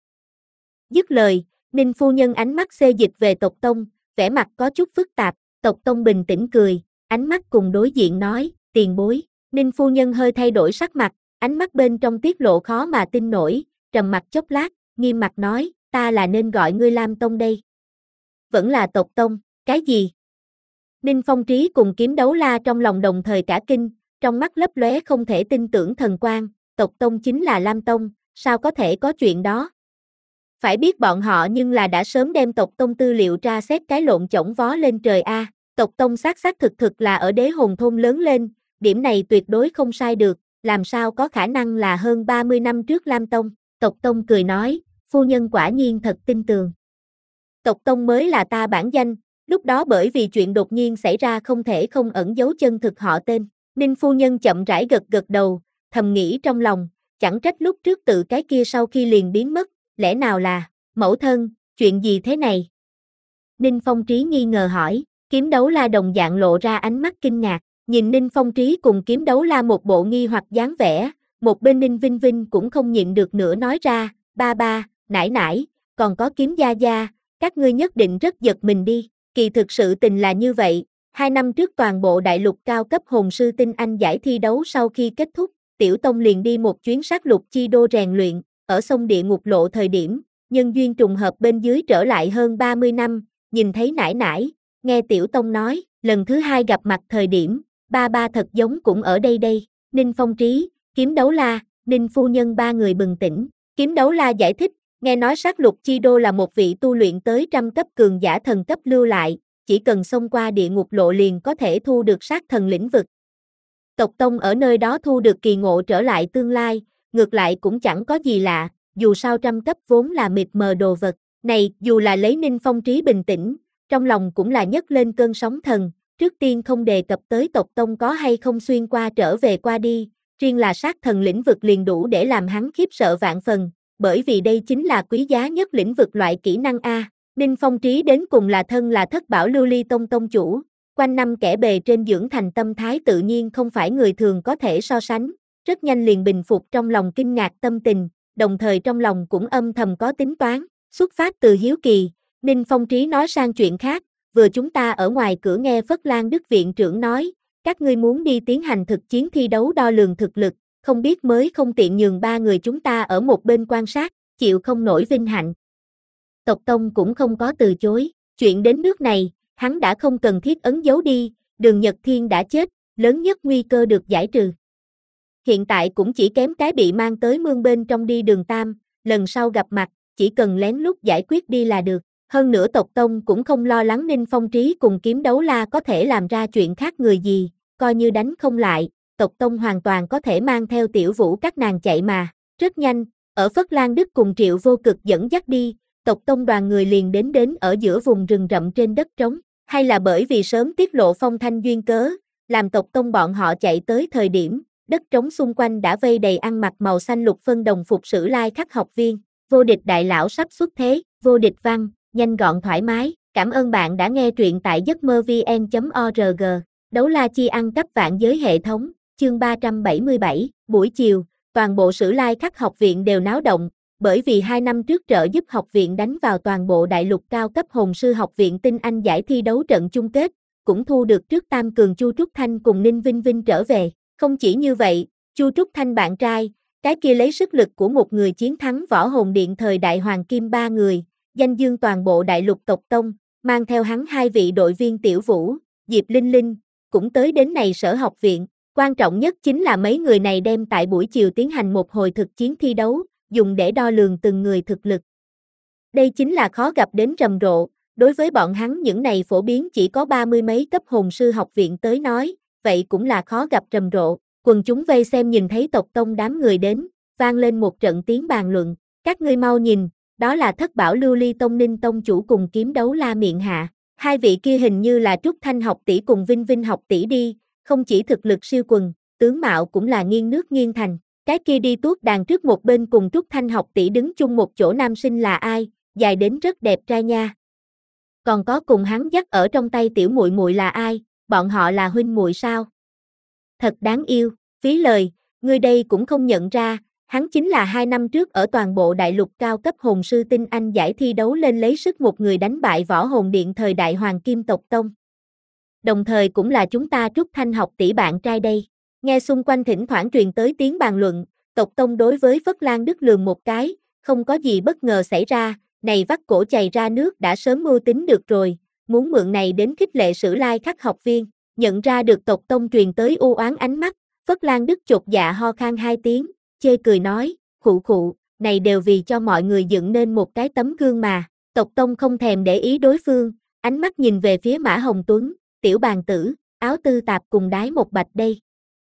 Dứt lời, Ninh phu nhân ánh mắt xê dịch về Tộc Tông, vẻ mặt có chút phức tạp, Tộc Tông bình tĩnh cười, ánh mắt cùng đối diện nói, tiền bối, Ninh phu nhân hơi thay đổi sắc mặt, ánh mắt bên trong tiết lộ khó mà tin nổi, trầm mặt chốc lát, nghiêm mặt nói, ta là nên gọi ngươi Lam Tông đây. Vẫn là Tộc Tông, cái gì? Ninh Phong Trí cùng Kiếm Đấu La trong lòng đồng thời cả kinh, trong mắt lấp lóe không thể tin tưởng thần quang, Tộc Tông chính là Lam Tông, sao có thể có chuyện đó? Phải biết bọn họ nhưng là đã sớm đem tộc tông tư liệu tra xét cái lộn chổng vó lên trời a. Tộc tông xác xác thực thực là ở Đế Hồn thôn lớn lên, điểm này tuyệt đối không sai được, làm sao có khả năng là hơn ba mươi năm trước Lam tông. Tộc tông cười nói, phu nhân quả nhiên thật tin tường. Tộc tông mới là ta bản danh, lúc đó bởi vì chuyện đột nhiên xảy ra không thể không ẩn giấu chân thực họ tên. Ninh phu nhân chậm rãi gật gật đầu, thầm nghĩ trong lòng, chẳng trách lúc trước tự cái kia sau khi liền biến mất, lẽ nào là, mẫu thân, chuyện gì thế này? Ninh Phong Trí nghi ngờ hỏi, Kiếm Đấu La đồng dạng lộ ra ánh mắt kinh ngạc, nhìn Ninh Phong Trí cùng Kiếm Đấu La một bộ nghi hoặc dáng vẻ, một bên Ninh Vinh Vinh cũng không nhịn được nữa nói ra, ba ba, nải nải, còn có Kiếm gia gia, các ngươi nhất định rất giật mình đi, kỳ thực sự tình là như vậy, hai năm trước toàn bộ đại lục cao cấp hồn sư tinh anh giải thi đấu sau khi kết thúc, Tiểu Tông liền đi một chuyến sát lục chi đô rèn luyện, ở sông Địa Ngục Lộ thời điểm, nhân duyên trùng hợp bên dưới trở lại hơn ba mươi năm, nhìn thấy nải nải, nghe Tiểu Tông nói, lần thứ hai gặp mặt thời điểm, ba ba thật giống cũng ở đây đây, Ninh Phong Trí, Kiếm Đấu La, Ninh phu nhân ba người bừng tỉnh, Kiếm Đấu La giải thích, nghe nói sát lục chi đô là một vị tu luyện tới trăm cấp cường giả thần cấp lưu lại, chỉ cần xông qua địa ngục lộ liền có thể thu được sát thần lĩnh vực. Tộc Tông ở nơi đó thu được kỳ ngộ trở lại tương lai, ngược lại cũng chẳng có gì lạ, dù sao trăm cấp vốn là mịt mờ đồ vật, này dù là lấy Ninh Phong Trí bình tĩnh, trong lòng cũng là nhấc lên cơn sóng thần, trước tiên không đề cập tới tộc Tông có hay không xuyên qua trở về qua đi, riêng là sát thần lĩnh vực liền đủ để làm hắn khiếp sợ vạn phần, bởi vì đây chính là quý giá nhất lĩnh vực loại kỹ năng A. Ninh Phong Trí đến cùng là thân là thất bảo lưu ly tông tông chủ, quanh năm kẻ bề trên dưỡng thành tâm thái tự nhiên không phải người thường có thể so sánh, rất nhanh liền bình phục trong lòng kinh ngạc tâm tình, đồng thời trong lòng cũng âm thầm có tính toán, xuất phát từ hiếu kỳ, Ninh Phong Trí nói sang chuyện khác, vừa chúng ta ở ngoài cửa nghe Phất Lan Đức viện trưởng nói, các ngươi muốn đi tiến hành thực chiến thi đấu đo lường thực lực, không biết mới không tiện nhường ba người chúng ta ở một bên quan sát, chịu không nổi vinh hạnh. Tộc Tông cũng không có từ chối, chuyện đến nước này, hắn đã không cần thiết ấn giấu đi, Đường Nhật Thiên đã chết, lớn nhất nguy cơ được giải trừ. Hiện tại cũng chỉ kém cái bị mang tới mương bên trong đi Đường Tam, lần sau gặp mặt, chỉ cần lén lút giải quyết đi là được. Hơn nữa tộc Tông cũng không lo lắng Ninh Phong Trí cùng Kiếm Đấu La có thể làm ra chuyện khác người gì, coi như đánh không lại, tộc Tông hoàn toàn có thể mang theo Tiểu Vũ các nàng chạy mà. Rất nhanh, ở Phất Lan Đức cùng Triệu Vô Cực dẫn dắt đi, tộc Tông đoàn người liền đến đến ở giữa vùng rừng rậm trên đất trống, hay là bởi vì sớm tiết lộ phong thanh duyên cớ, làm tộc Tông bọn họ chạy tới thời điểm, đất trống xung quanh đã vây đầy ăn mặc màu xanh lục phân đồng phục sử lai khắc học viên, vô địch đại lão sắp xuất thế, vô địch văn, nhanh gọn thoải mái, cảm ơn bạn đã nghe truyện tại giấc mơ vn chấm org, đấu la chi ăn cắp vạn giới hệ thống, chương ba trăm bảy mươi bảy, buổi chiều, toàn bộ sử lai khắc học viện đều náo động, bởi vì hai năm trước trợ giúp học viện đánh vào toàn bộ đại lục cao cấp hồn sư học viện tinh anh giải thi đấu trận chung kết, cũng thu được trước tam cường Chu Trúc Thanh cùng Ninh Vinh Vinh trở về. Không chỉ như vậy, Chu Trúc Thanh bạn trai, cái kia lấy sức lực của một người chiến thắng võ hồn điện thời đại hoàng kim ba người, danh dương toàn bộ đại lục tộc Tông, mang theo hắn hai vị đội viên Tiểu Vũ, Diệp Linh Linh, cũng tới đến này sở học viện. Quan trọng nhất chính là mấy người này đem tại buổi chiều tiến hành một hồi thực chiến thi đấu, dùng để đo lường từng người thực lực. Đây chính là khó gặp đến rầm rộ, đối với bọn hắn những này phổ biến chỉ có ba mươi mấy cấp hồn sư học viện tới nói, vậy cũng là khó gặp rầm rộ. Quần chúng vây xem nhìn thấy tộc Tông đám người đến, vang lên một trận tiếng bàn luận, các ngươi mau nhìn, đó là thất bảo lưu ly tông Ninh tông chủ cùng Kiếm Đấu La miệng hạ, hai vị kia hình như là Trúc Thanh học tỷ cùng Vinh Vinh học tỷ đi, không chỉ thực lực siêu quần, tướng mạo cũng là nghiêng nước nghiêng thành, cái kia đi tuốt đàn trước một bên cùng Trúc Thanh học tỷ đứng chung một chỗ nam sinh là ai, dài đến rất đẹp trai nha. Còn có cùng hắn dắt ở trong tay tiểu muội muội là ai, bọn họ là huynh muội sao? Thật đáng yêu, phí lời, ngươi đây cũng không nhận ra, hắn chính là hai năm trước ở toàn bộ đại lục cao cấp hồn sư tinh anh giải thi đấu lên lấy sức một người đánh bại võ hồn điện thời đại hoàng kim tộc Tông. Đồng thời cũng là chúng ta Trúc Thanh học tỷ bạn trai đây. Nghe xung quanh thỉnh thoảng truyền tới tiếng bàn luận, tộc Tông đối với Phất Lan Đức lườm một cái, không có gì bất ngờ xảy ra, này vắt cổ chày ra nước đã sớm mưu tính được rồi, muốn mượn này đến khích lệ sử lai khắc học viên, nhận ra được tộc Tông truyền tới u oán ánh mắt, Phất Lan Đức chột dạ ho khan hai tiếng, chê cười nói, khụ khụ, này đều vì cho mọi người dựng nên một cái tấm gương mà. Tộc Tông không thèm để ý đối phương, ánh mắt nhìn về phía Mã Hồng Tuấn, tiểu bàn tử, áo tư tạp cùng đái một bạch đây.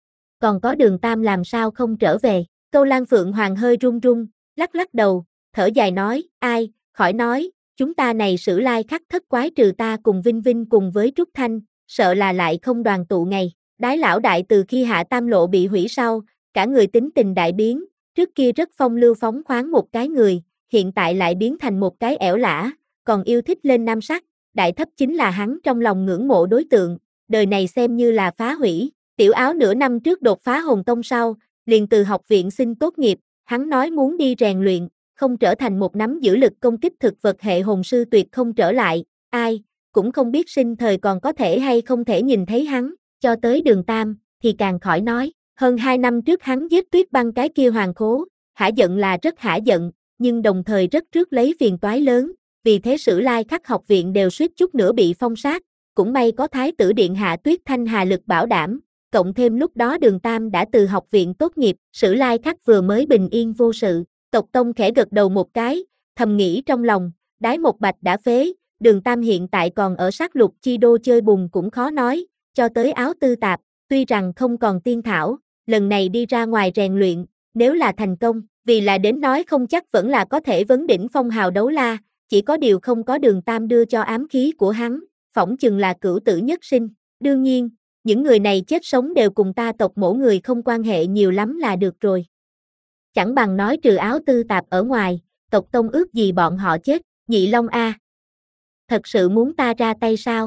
Còn có Đường Tam làm sao không trở về? Câu Lan Phượng Hoàng hơi run run, lắc lắc đầu, thở dài nói, ai, khỏi nói, chúng ta này Sử Lai Khắc thất quái trừ ta cùng Vinh Vinh cùng với Trúc Thanh, sợ là lại không đoàn tụ ngày. Đái lão đại từ khi Hạ Tam Lộ bị hủy sau, cả người tính tình đại biến, trước kia rất phong lưu phóng khoáng một cái người, hiện tại lại biến thành một cái ẻo lả, còn yêu thích lên nam sắc, đại thấp chính là hắn trong lòng ngưỡng mộ đối tượng, đời này xem như là phá hủy. Tiểu Áo nửa năm trước đột phá hồn tông sau, liền từ học viện xin tốt nghiệp, hắn nói muốn đi rèn luyện, không trở thành một nắm giữ lực công kích thực vật hệ hồn sư tuyệt không trở lại, ai, cũng không biết sinh thời còn có thể hay không thể nhìn thấy hắn, cho tới Đường Tam, thì càng khỏi nói, hơn hai năm trước hắn giết Tuyết Băng cái kia hoàng khố, hả giận là rất hả giận, nhưng đồng thời rất rước lấy phiền toái lớn, vì thế Sử Lai Khắc học viện đều suýt chút nữa bị phong sát, cũng may có Thái tử điện hạ Tuyết Thanh Hà lực bảo đảm, cộng thêm lúc đó Đường Tam đã từ học viện tốt nghiệp, Sử Lai Khắc vừa mới bình yên vô sự. Tộc Tông khẽ gật đầu một cái, thầm nghĩ trong lòng, đái một bạch đã phế, Đường Tam hiện tại còn ở sát lục chi đô chơi bùn cũng khó nói, cho tới Áo tư tạp, tuy rằng không còn tiên thảo, lần này đi ra ngoài rèn luyện, nếu là thành công, vì là đến nói không chắc vẫn là có thể vấn đỉnh phong hào đấu la, chỉ có điều không có Đường Tam đưa cho ám khí của hắn, phỏng chừng là cửu tử nhất sinh, đương nhiên, những người này chết sống đều cùng ta tộc mỗi người không quan hệ nhiều lắm là được rồi. Chẳng bằng nói trừ Áo tư tạp ở ngoài, tộc Tông ước gì bọn họ chết, Nhị Long a. Thật sự muốn ta ra tay sao?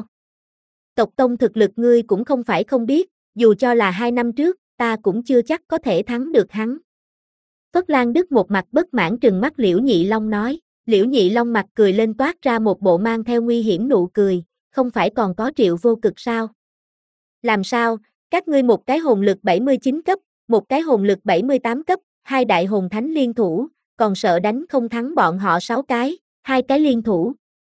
Tộc Tông thực lực ngươi cũng không phải không biết, dù cho là hai năm trước, ta cũng chưa chắc có thể thắng được hắn. Phất Lan Đức một mặt bất mãn trừng mắt Liễu Nhị Long nói, Liễu Nhị Long mặt cười lên toát ra một bộ mang theo nguy hiểm nụ cười, không phải còn có Triệu Vô Cực sao? Làm sao, các ngươi một cái hồn lực bảy mươi chín cấp, một cái hồn lực bảy mươi tám cấp, hai đại hồn thánh liên thủ, còn sợ đánh không thắng bọn họ sáu cái, hai cái liên thủ.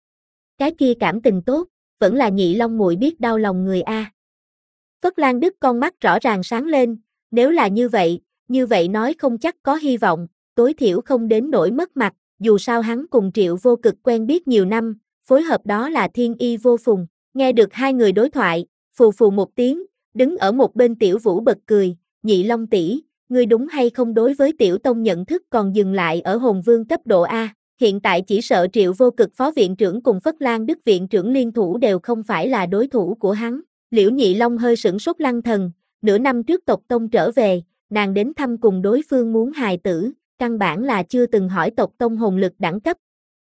Cái kia cảm tình tốt, vẫn là Nhị Long muội biết đau lòng người a. Phất Lan Đức con mắt rõ ràng sáng lên, nếu là như vậy, như vậy nói không chắc có hy vọng, tối thiểu không đến nỗi mất mặt, dù sao hắn cùng Triệu Vô Cực quen biết nhiều năm, phối hợp đó là thiên y vô phùng. Nghe được hai người đối thoại, phù phù một tiếng, đứng ở một bên Tiểu Vũ bật cười, Nhị Long tỷ, ngươi đúng hay không đối với Tiểu Tông nhận thức còn dừng lại ở hồn vương cấp độ A, hiện tại chỉ sợ Triệu Vô Cực phó viện trưởng cùng Phất Lan Đức viện trưởng liên thủ đều không phải là đối thủ của hắn. Liễu Nhị Long hơi sửng sốt lăng thần, nửa năm trước tộc Tông trở về, nàng đến thăm cùng đối phương muốn hài tử, căn bản là chưa từng hỏi tộc Tông hồn lực đẳng cấp.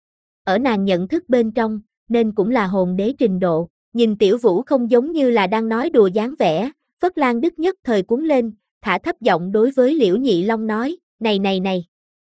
Ở nàng nhận thức bên trong, nên cũng là hồn đế trình độ, nhìn Tiểu Vũ không giống như là đang nói đùa dáng vẻ, Phất Lan Đức nhất thời cuốn lên, thả thấp giọng đối với Liễu Nhị Long nói, này này này.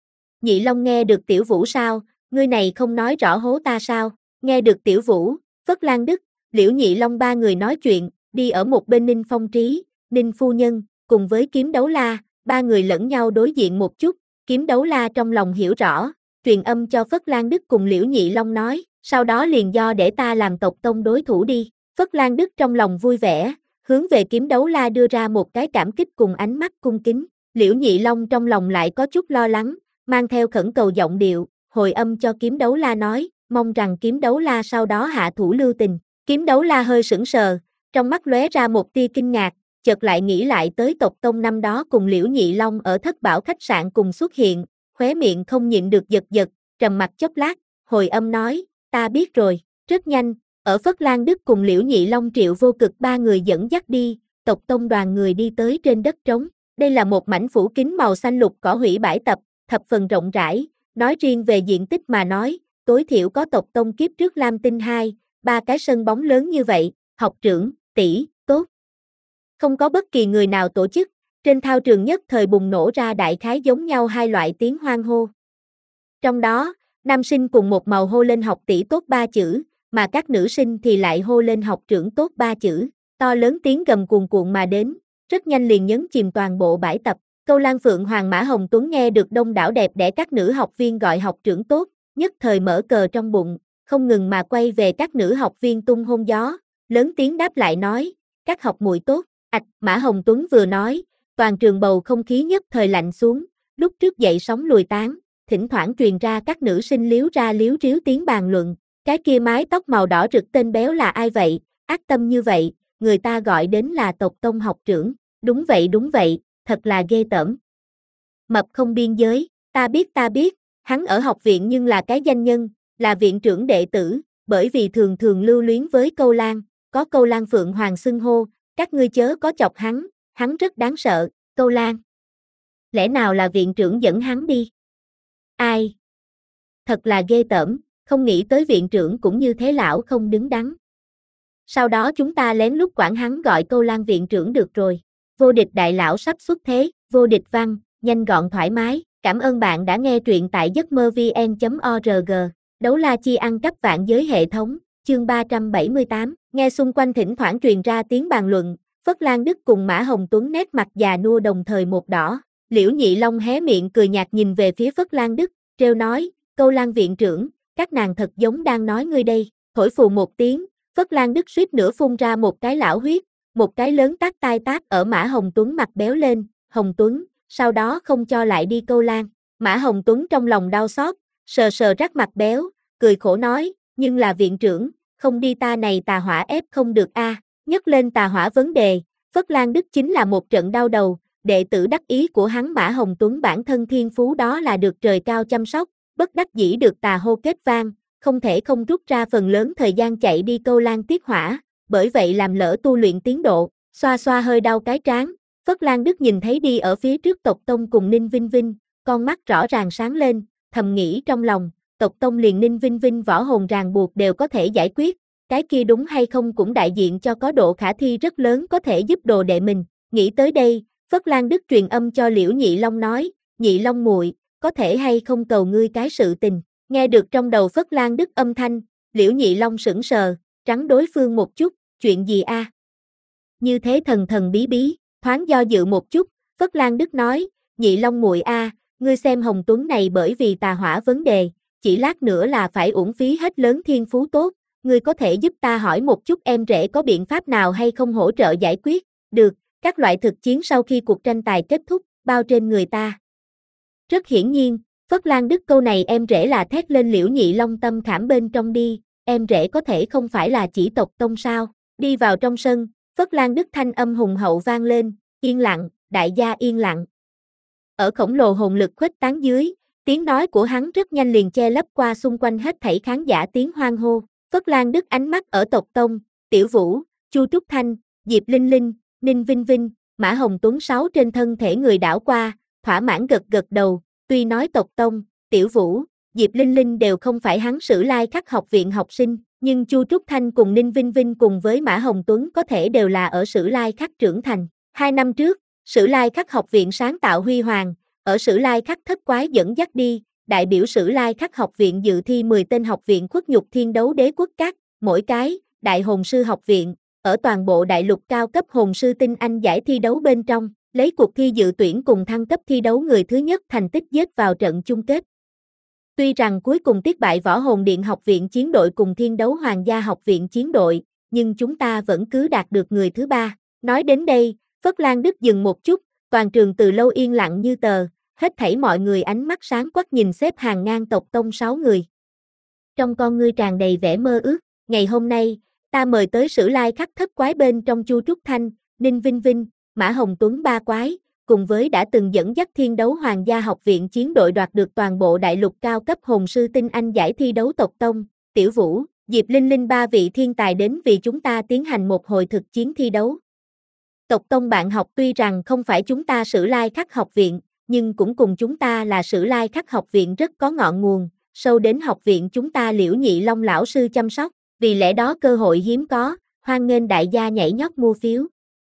Nhị Long nghe được Tiểu Vũ sao, ngươi này không nói rõ hố ta sao, nghe được Tiểu Vũ, Phất Lan Đức, Liễu Nhị Long ba người nói chuyện, đi ở một bên Ninh Phong Trí, Ninh Phu Nhân, cùng với Kiếm Đấu La, ba người lẫn nhau đối diện một chút, Kiếm Đấu La trong lòng hiểu rõ, truyền âm cho Phất Lan Đức cùng Liễu Nhị Long nói, sau đó liền do để ta làm tộc Tông đối thủ đi, Phất Lan Đức trong lòng vui vẻ, hướng về Kiếm Đấu La đưa ra một cái cảm kích cùng ánh mắt cung kính, Liễu Nhị Long trong lòng lại có chút lo lắng, mang theo khẩn cầu giọng điệu, hồi âm cho Kiếm Đấu La nói, mong rằng Kiếm Đấu La sau đó hạ thủ lưu tình. Kiếm Đấu La hơi sững sờ, trong mắt lóe ra một tia kinh ngạc, chợt lại nghĩ lại tới tộc Tông năm đó cùng Liễu Nhị Long ở Thất Bảo khách sạn cùng xuất hiện, khóe miệng không nhịn được giật giật, trầm mặt chốc lát, hồi âm nói, ta biết rồi, rất nhanh, ở Phất Lan Đức cùng Liễu Nhị Long Triệu Vô Cực ba người dẫn dắt đi, tộc Tông đoàn người đi tới trên đất trống, đây là một mảnh phủ kín màu xanh lục cỏ hủy bãi tập, thập phần rộng rãi, nói riêng về diện tích mà nói, tối thiểu có tộc Tông kiếp trước Lam Tinh hai, ba cái sân bóng lớn như vậy, học trưởng, tỷ, tốt. Không có bất kỳ người nào tổ chức, trên thao trường nhất thời bùng nổ ra đại khái giống nhau hai loại tiếng hoan hô. Trong đó, nam sinh cùng một màu hô lên học tỷ tốt ba chữ, mà các nữ sinh thì lại hô lên học trưởng tốt ba chữ, to lớn tiếng gầm cuồn cuộn mà đến, rất nhanh liền nhấn chìm toàn bộ bãi tập. Câu Lan Phượng Hoàng Mã Hồng Tuấn nghe được đông đảo đẹp đẽ các nữ học viên gọi học trưởng tốt, nhất thời mở cờ trong bụng, không ngừng mà quay về các nữ học viên tung hôn gió, lớn tiếng đáp lại nói, các học muội tốt, ạch, Mã Hồng Tuấn vừa nói, toàn trường bầu không khí nhất thời lạnh xuống, lúc trước dậy sóng lùi tán, thỉnh thoảng truyền ra các nữ sinh liếu ra liếu riếu tiếng bàn luận, cái kia mái tóc màu đỏ rực tên béo là ai vậy, ác tâm như vậy, người ta gọi đến là tộc tông học trưởng, đúng vậy đúng vậy, thật là ghê tởm. Mập không biên giới, ta biết ta biết, hắn ở học viện nhưng là cái danh nhân, là viện trưởng đệ tử, bởi vì thường thường lưu luyến với Câu Lan, có Câu Lan Phượng Hoàng xưng hô, các ngươi chớ có chọc hắn, hắn rất đáng sợ, Câu Lan. Lẽ nào là viện trưởng dẫn hắn đi? Ai? Thật là ghê tởm, không nghĩ tới viện trưởng cũng như thế lão không đứng đắn. Sau đó chúng ta lén lút quản hắn gọi Câu Lan viện trưởng được rồi. Vô địch đại lão sắp xuất thế, vô địch văn, nhanh gọn thoải mái. Cảm ơn bạn đã nghe truyện tại giấc mơ vn chấm org. Đấu la chi ăn cắp vạn giới hệ thống, chương ba trăm bảy mươi tám. Nghe xung quanh thỉnh thoảng truyền ra tiếng bàn luận, Phất Lan Đức cùng Mã Hồng Tuấn nét mặt già nua đồng thời một đỏ. Liễu Nhị Long hé miệng cười nhạt nhìn về phía Phất Lan Đức, trêu nói, Câu Lan viện trưởng, các nàng thật giống đang nói ngươi đây. Thổi phù một tiếng, Phất Lan Đức suýt nữa phun ra một cái lão huyết, một cái lớn tát tai tát ở Mã Hồng Tuấn mặt béo lên, Hồng Tuấn, sau đó không cho lại đi Câu Lan. Mã Hồng Tuấn trong lòng đau xót, sờ sờ rắc mặt béo, cười khổ nói, nhưng là viện trưởng, không đi ta này tà hỏa ép không được a. Nhấc lên tà hỏa vấn đề, Phất Lan Đức chính là một trận đau đầu, đệ tử đắc ý của hắn Mã Hồng Tuấn bản thân thiên phú đó là được trời cao chăm sóc, bất đắc dĩ được tà hô kết vang, không thể không rút ra phần lớn thời gian chạy đi Câu Lan tiếp hỏa, bởi vậy làm lỡ tu luyện tiến độ, xoa xoa hơi đau cái trán. Phất Lan Đức nhìn thấy đi ở phía trước tộc tông cùng Ninh Vinh Vinh, con mắt rõ ràng sáng lên, thầm nghĩ trong lòng, tộc tông liền Ninh Vinh Vinh võ hồn ràng buộc đều có thể giải quyết, cái kia đúng hay không cũng đại diện cho có độ khả thi rất lớn có thể giúp đồ đệ mình. Nghĩ tới đây, Phất Lan Đức truyền âm cho Liễu Nhị Long nói, Nhị Long muội, có thể hay không cầu ngươi cái sự tình. Nghe được trong đầu Phất Lan Đức âm thanh, Liễu Nhị Long sững sờ, trắng đối phương một chút, chuyện gì a? À? Như thế thần thần bí bí, thoáng do dự một chút, Phất Lan Đức nói, Nhị Long muội a, à, ngươi xem Hồng Tuấn này bởi vì tà hỏa vấn đề, chỉ lát nữa là phải uổng phí hết lớn thiên phú tốt, ngươi có thể giúp ta hỏi một chút em rể có biện pháp nào hay không hỗ trợ giải quyết, được, các loại thực chiến sau khi cuộc tranh tài kết thúc, bao trên người ta. Rất hiển nhiên, Phất Lan Đức câu này em rể là thét lên Liễu Nhị Long tâm khảm bên trong đi, em rể có thể không phải là chỉ tộc tông sao, đi vào trong sân, Phất Lan Đức thanh âm hùng hậu vang lên, yên lặng, đại gia yên lặng. Ở khổng lồ hồn lực khuếch tán dưới, tiếng nói của hắn rất nhanh liền che lấp qua xung quanh hết thảy khán giả tiếng hoan hô. Phất Lan Đức ánh mắt ở tộc tông, Tiểu Vũ, Chu Trúc Thanh, Diệp Linh Linh, Ninh Vinh Vinh, Mã Hồng Tuấn sáu trên thân thể người đảo qua, thỏa mãn gật gật đầu, tuy nói tộc tông, Tiểu Vũ, Diệp Linh Linh đều không phải hắn Sử Lai Khắc học viện học sinh, nhưng Chu Trúc Thanh cùng Ninh Vinh Vinh cùng với Mã Hồng Tuấn có thể đều là ở Sử Lai Khắc trưởng thành. Hai năm trước, Sử Lai Khắc học viện sáng tạo huy hoàng, ở Sử Lai Khắc thất quái dẫn dắt đi, đại biểu Sử Lai Khắc học viện dự thi mười tên học viện khuất nhục thiên đấu đế quốc các, mỗi cái, đại hồn sư học viện, ở toàn bộ đại lục cao cấp hồn sư tinh anh giải thi đấu bên trong, lấy cuộc thi dự tuyển cùng thăng cấp thi đấu người thứ nhất thành tích dết vào trận chung kết. Tuy rằng cuối cùng tiếc bại Võ Hồn Điện học viện chiến đội cùng Thiên đấu Hoàng gia học viện chiến đội, nhưng chúng ta vẫn cứ đạt được người thứ ba. Nói đến đây, Phất Lan Đức dừng một chút, toàn trường từ lâu yên lặng như tờ, hết thảy mọi người ánh mắt sáng quắc nhìn xếp hàng ngang tộc tông sáu người. Trong con ngươi tràn đầy vẻ mơ ước, ngày hôm nay, ta mời tới Sử Lai Khắc thất quái bên trong Chu Trúc Thanh, Ninh Vinh Vinh, Mã Hồng Tuấn ba quái, cùng với đã từng dẫn dắt Thiên đấu Hoàng gia học viện chiến đội đoạt được toàn bộ đại lục cao cấp hồn sư tinh anh giải thi đấu tộc tông, Tiểu Vũ, Diệp Linh Linh ba vị thiên tài đến vì chúng ta tiến hành một hồi thực chiến thi đấu. Tộc tông bạn học tuy rằng không phải chúng ta Sử Lai Khắc học viện, nhưng cũng cùng chúng ta là Sử Lai Khắc học viện rất có ngọn nguồn, sâu đến học viện chúng ta Liễu Nhị Long lão sư chăm sóc, vì lẽ đó cơ hội hiếm có, hoan nghênh đại gia nhảy nhót mua phiếu.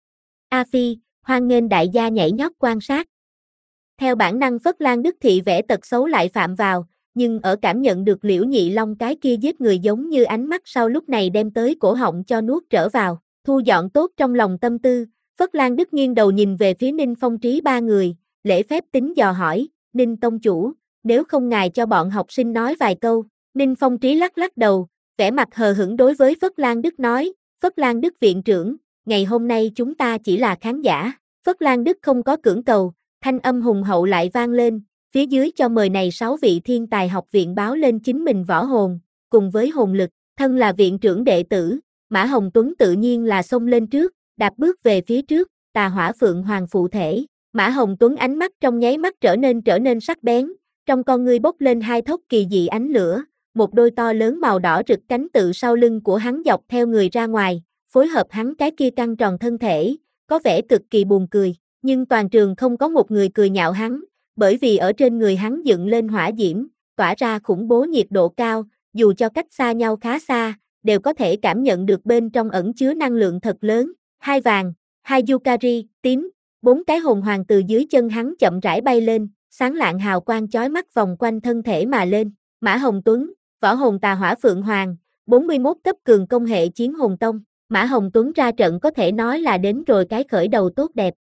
A Phi, hoan nghênh đại gia nhảy nhót quan sát. Theo bản năng Phất Lan Đức thị vẻ tật xấu lại phạm vào, nhưng ở cảm nhận được Liễu Nhị Long cái kia giết người giống như ánh mắt sau lúc này đem tới cổ họng cho nuốt trở vào, thu dọn tốt trong lòng tâm tư, Phất Lan Đức nghiêng đầu nhìn về phía Ninh Phong Trí ba người, lễ phép tính dò hỏi, Ninh tông chủ, nếu không ngài cho bọn học sinh nói vài câu. Ninh Phong Trí lắc lắc đầu, vẻ mặt hờ hững đối với Phất Lan Đức nói, Phất Lan Đức viện trưởng, ngày hôm nay chúng ta chỉ là khán giả. Phất Lan Đức không có cưỡng cầu, thanh âm hùng hậu lại vang lên, Phía dưới cho mời này sáu vị thiên tài học viện báo lên chính mình võ hồn, cùng với hồn lực, thân là viện trưởng đệ tử, Mã Hồng Tuấn tự nhiên là xông lên trước, đạp bước về phía trước, tà hỏa phượng hoàng phụ thể. Mã Hồng Tuấn ánh mắt trong nháy mắt trở nên trở nên sắc bén, trong con ngươi bốc lên hai thốc kỳ dị ánh lửa, một đôi to lớn màu đỏ rực cánh tự sau lưng của hắn dọc theo người ra ngoài, phối hợp hắn cái kia căng tròn thân thể, có vẻ cực kỳ buồn cười, nhưng toàn trường không có một người cười nhạo hắn, bởi vì ở trên người hắn dựng lên hỏa diễm, tỏa ra khủng bố nhiệt độ cao, dù cho cách xa nhau khá xa, đều có thể cảm nhận được bên trong ẩn chứa năng lượng thật lớn. Hai vàng, hai Yukari, tím, bốn cái hồn hoàng từ dưới chân hắn chậm rãi bay lên, sáng lạng hào quang chói mắt vòng quanh thân thể mà lên. Mã Hồng Tuấn, võ hồn tà hỏa phượng hoàng, bốn mươi mốt cấp cường công hệ chiến hồn tông. Mã Hồng Tuấn ra trận có thể nói là đến rồi cái khởi đầu tốt đẹp.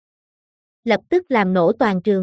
Lập tức làm nổ toàn trường.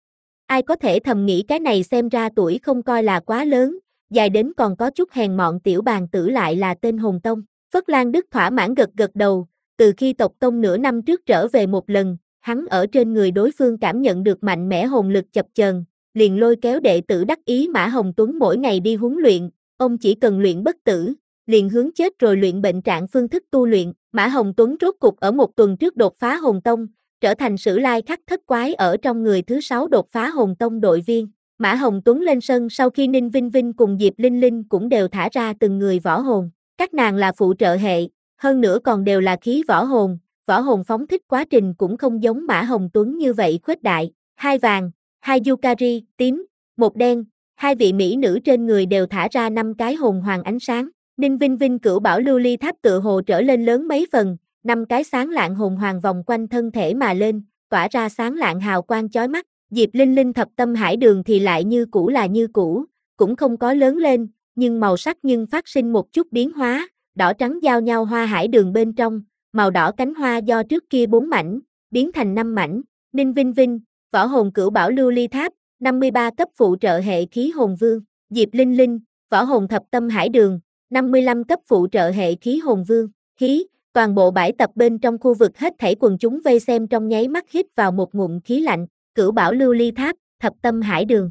Ai có thể thầm nghĩ cái này xem ra tuổi không coi là quá lớn, dài đến còn có chút hèn mọn tiểu bàn tử lại là tên hồn tông. Phất Lan Đức thỏa mãn gật gật đầu, từ khi tộc tông nửa năm trước trở về một lần, hắn ở trên người đối phương cảm nhận được mạnh mẽ hồn lực chập chờn, liền lôi kéo đệ tử đắc ý Mã Hồng Tuấn mỗi ngày đi huấn luyện, ông chỉ cần luyện bất tử, liền hướng chết rồi luyện bệnh trạng phương thức tu luyện. Mã Hồng Tuấn rốt cục ở một tuần trước đột phá hồn tông, trở thành sử lai khắc thất quái ở trong người thứ sáu đột phá hồn tông đội viên. Mã Hồng Tuấn lên sân sau khi Ninh Vinh Vinh cùng Diệp Linh Linh cũng đều thả ra từng người võ hồn, các nàng là phụ trợ hệ, hơn nữa còn đều là khí võ hồn, võ hồn phóng thích quá trình cũng không giống Mã Hồng Tuấn như vậy khuếch đại. Hai vàng, hai Yukari, tím, một đen, hai vị mỹ nữ trên người đều thả ra năm cái hồn hoàng ánh sáng. Ninh Vinh Vinh cửu bảo lưu ly tháp tựa hồ trở lên lớn mấy phần, năm cái sáng lạng hồn hoàng vòng quanh thân thể mà lên, tỏa ra sáng lạng hào quang chói mắt. Diệp Linh Linh thập tâm hải đường thì lại như cũ là như cũ, cũng không có lớn lên, nhưng màu sắc nhưng phát sinh một chút biến hóa, đỏ trắng giao nhau hoa hải đường bên trong, màu đỏ cánh hoa do trước kia bốn mảnh, biến thành năm mảnh. Ninh Vinh Vinh, võ hồn cửu bảo lưu ly tháp, năm mươi ba cấp phụ trợ hệ khí hồn vương. Diệp Linh Linh, võ hồn thập tâm hải đường, năm mươi lăm cấp phụ trợ hệ khí hồn vương. Khí, toàn bộ bãi tập bên trong khu vực hết thảy quần chúng vây xem trong nháy mắt hít vào một ngụm khí lạnh. Cửu bảo lưu ly tháp, thập tâm hải đường.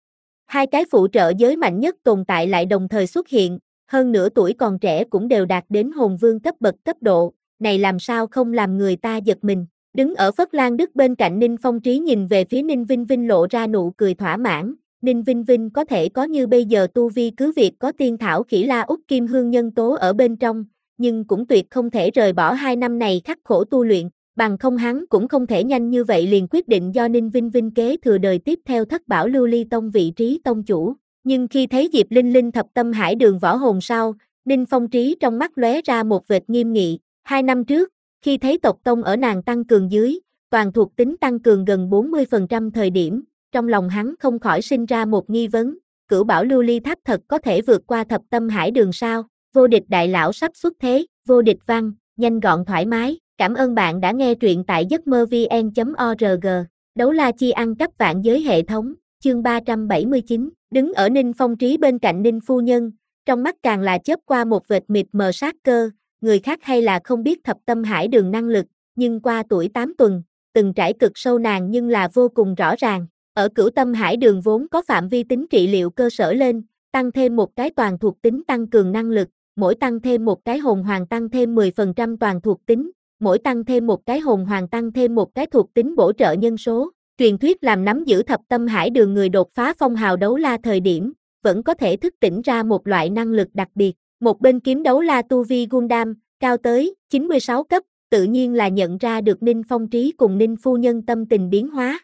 Hai cái phụ trợ giới mạnh nhất tồn tại lại đồng thời xuất hiện, hơn nửa tuổi còn trẻ cũng đều đạt đến hồn vương cấp bậc cấp độ, này làm sao không làm người ta giật mình. Đứng ở Phất Lan Đức bên cạnh Ninh Phong Trí nhìn về phía Ninh Vinh Vinh lộ ra nụ cười thỏa mãn. Ninh Vinh Vinh có thể có như bây giờ tu vi cứ việc có tiên thảo khỉ la út kim hương nhân tố ở bên trong, nhưng cũng tuyệt không thể rời bỏ hai năm này khắc khổ tu luyện. Bằng không hắn cũng không thể nhanh như vậy liền quyết định do Ninh Vinh Vinh kế thừa đời tiếp theo thất bảo lưu ly tông vị trí tông chủ. Nhưng khi thấy Diệp Linh Linh thập tâm hải đường võ hồn sau, Ninh Phong Trí trong mắt lóe ra một vệt nghiêm nghị. Hai năm trước, khi thấy tộc tông ở nàng tăng cường dưới, toàn thuộc tính tăng cường gần bốn mươi phần trăm thời điểm, trong lòng hắn không khỏi sinh ra một nghi vấn, cửu bảo lưu ly tháp thật có thể vượt qua thập tâm hải đường sao? Vô địch đại lão sắp xuất thế, vô địch văn, nhanh gọn thoải mái. Cảm ơn bạn đã nghe truyện tại giấc mơ vn chấm org. Đấu la chi ăn cắp vạn giới hệ thống, chương ba trăm bảy mươi chín. Đứng ở Ninh Phong Trí bên cạnh Ninh phu nhân, trong mắt càng là chớp qua một vệt mịt mờ sát cơ, người khác hay là không biết thập tâm hải đường năng lực, nhưng qua tuổi tám tuần, từng trải cực sâu nàng nhưng là vô cùng rõ ràng. Ở cửu tâm hải đường vốn có phạm vi tính trị liệu cơ sở lên, tăng thêm một cái toàn thuộc tính tăng cường năng lực, mỗi tăng thêm một cái hồn hoàng tăng thêm mười phần trăm toàn thuộc tính. Mỗi tăng thêm một cái hồn hoàng tăng thêm một cái thuộc tính bổ trợ nhân số. Truyền thuyết làm nắm giữ thập tâm hải đường người đột phá phong hào đấu la thời điểm, vẫn có thể thức tỉnh ra một loại năng lực đặc biệt. Một bên kiếm đấu la tu vi Gundam, cao tới chín mươi sáu cấp, tự nhiên là nhận ra được Ninh Phong Trí cùng Ninh phu nhân tâm tình biến hóa.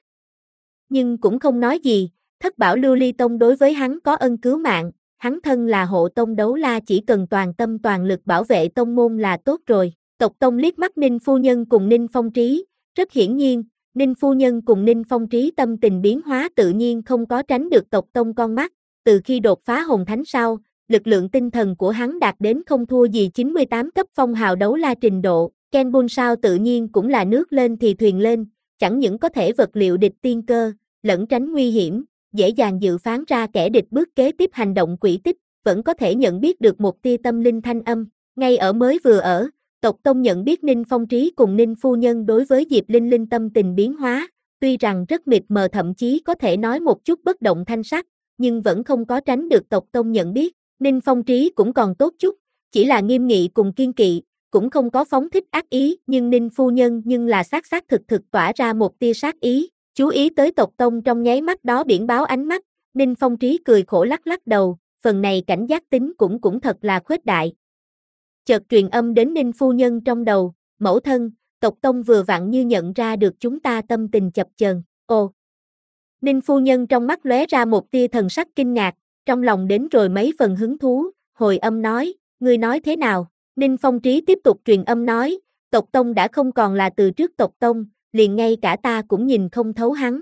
Nhưng cũng không nói gì, thất bảo lưu ly tông đối với hắn có ân cứu mạng, hắn thân là hộ tông đấu la chỉ cần toàn tâm toàn lực bảo vệ tông môn là tốt rồi. Tộc tông liếc mắt Ninh phu nhân cùng Ninh Phong Trí, rất hiển nhiên, Ninh phu nhân cùng Ninh Phong Trí tâm tình biến hóa tự nhiên không có tránh được tộc tông con mắt, từ khi đột phá hồn thánh sau, lực lượng tinh thần của hắn đạt đến không thua gì chín mươi tám cấp phong hào đấu la trình độ, Ken Bun sao tự nhiên cũng là nước lên thì thuyền lên, chẳng những có thể vật liệu địch tiên cơ, lẫn tránh nguy hiểm, dễ dàng dự phán ra kẻ địch bước kế tiếp hành động quỹ tích, vẫn có thể nhận biết được một tia tâm linh thanh âm, ngay ở mới vừa ở. Tộc tông nhận biết Ninh Phong Trí cùng Ninh phu nhân đối với Diệp Linh Linh tâm tình biến hóa, tuy rằng rất mịt mờ thậm chí có thể nói một chút bất động thanh sắc, nhưng vẫn không có tránh được tộc tông nhận biết. Ninh Phong Trí cũng còn tốt chút, chỉ là nghiêm nghị cùng kiên kỵ, cũng không có phóng thích ác ý, nhưng Ninh phu nhân nhưng là xác xác thực thực tỏa ra một tia sát ý, chú ý tới tộc tông trong nháy mắt đó biển báo ánh mắt, Ninh Phong Trí cười khổ lắc lắc đầu, phần này cảnh giác tính cũng cũng thật là khuếch đại. Chợt truyền âm đến Ninh phu nhân trong đầu, mẫu thân, tộc tông vừa vặn như nhận ra được chúng ta tâm tình chập chờn. Ồ. Ninh phu nhân trong mắt lóe ra một tia thần sắc kinh ngạc, trong lòng đến rồi mấy phần hứng thú, hồi âm nói, ngươi nói thế nào? Ninh Phong Trí tiếp tục truyền âm nói, tộc tông đã không còn là từ trước tộc tông, liền ngay cả ta cũng nhìn không thấu hắn.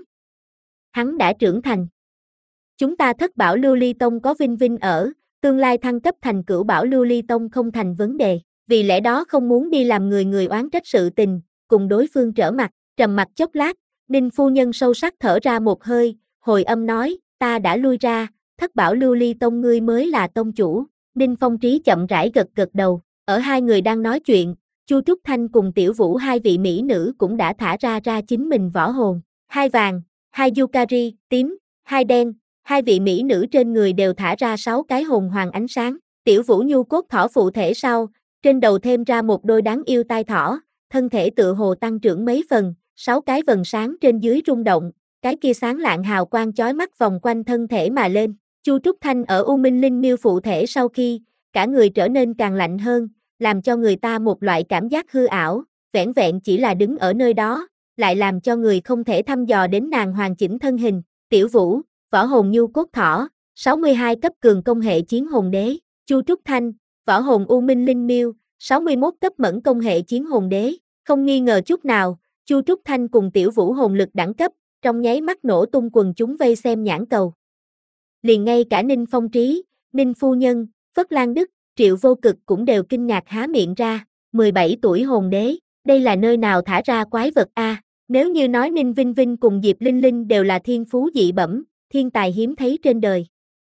Hắn đã trưởng thành. Chúng ta thất bảo lưu ly tông có Vinh Vinh ở, tương lai thăng cấp thành cửu bảo lưu ly tông không thành vấn đề, vì lẽ đó không muốn đi làm người người oán trách sự tình, cùng đối phương trở mặt, trầm mặt chốc lát, Ninh phu nhân sâu sắc thở ra một hơi, hồi âm nói, ta đã lui ra, thất bảo lưu ly tông ngươi mới là tông chủ. Ninh Phong Trí chậm rãi gật gật đầu, ở hai người đang nói chuyện, Chu Trúc Thanh cùng Tiểu Vũ hai vị mỹ nữ cũng đã thả ra ra chính mình võ hồn, hai vàng, hai Yukari, tím, hai đen, hai vị mỹ nữ trên người đều thả ra sáu cái hồn hoàng ánh sáng, Tiểu Vũ nhu cốt thỏ phụ thể sau, trên đầu thêm ra một đôi đáng yêu tai thỏ, thân thể tựa hồ tăng trưởng mấy phần, sáu cái vầng sáng trên dưới rung động, cái kia sáng lạng hào quang chói mắt vòng quanh thân thể mà lên. Chu Trúc Thanh ở U Minh Linh Miêu phụ thể sau khi, cả người trở nên càng lạnh hơn, làm cho người ta một loại cảm giác hư ảo, vẻn vẹn chỉ là đứng ở nơi đó, lại làm cho người không thể thăm dò đến nàng hoàn chỉnh thân hình. Tiểu Vũ, võ hồn nhu cốt thỏ, sáu mươi hai cấp cường công hệ chiến hồn đế. Chu Trúc Thanh, võ hồn U Minh Linh Miêu, sáu mươi mốt cấp mẫn công hệ chiến hồn đế. Không nghi ngờ chút nào, Chu Trúc Thanh cùng Tiểu Vũ hồn lực đẳng cấp, trong nháy mắt nổ tung quần chúng vây xem nhãn cầu. Liền ngay cả Ninh Phong Trí, Ninh phu nhân, Phất Lan Đức, Triệu Vô Cực cũng đều kinh ngạc há miệng ra, mười bảy tuổi hồn đế, đây là nơi nào thả ra quái vật a? À? Nếu như nói Ninh Vinh Vinh cùng Diệp Linh Linh đều là thiên phú dị bẩm, thiên tài hiếm thấy trên đời.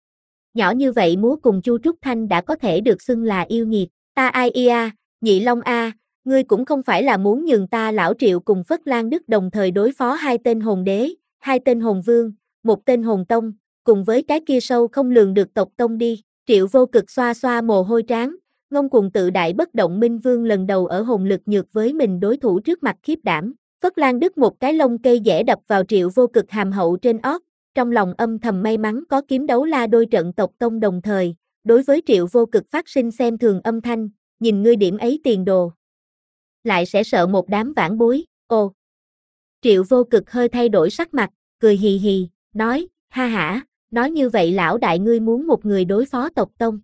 Nhỏ như vậy múa cùng Chu Trúc Thanh đã có thể được xưng là yêu nghiệt, ta ai ia, Nhị Long a, ngươi cũng không phải là muốn nhường ta lão Triệu cùng Phất Lan Đức đồng thời đối phó hai tên hồn đế, hai tên hồn vương, một tên hồn tông, cùng với cái kia sâu không lường được tộc tông đi. Triệu Vô Cực xoa xoa mồ hôi trán, ngông cuồng tự đại bất động minh vương lần đầu ở hồn lực nhược với mình đối thủ trước mặt khiếp đảm. Phất Lan Đức một cái lông cây dẻ đập vào Triệu Vô Cực hàm hậu trên ót, trong lòng âm thầm may mắn có kiếm đấu la đôi trận tộc tông đồng thời, đối với Triệu Vô Cực phát sinh xem thường âm thanh, nhìn ngươi điểm ấy tiền đồ. Lại sẽ sợ một đám vãn bối, ồ. Triệu Vô Cực hơi thay đổi sắc mặt, cười hì hì, nói, ha hả, nói như vậy lão đại ngươi muốn một người đối phó tộc tông.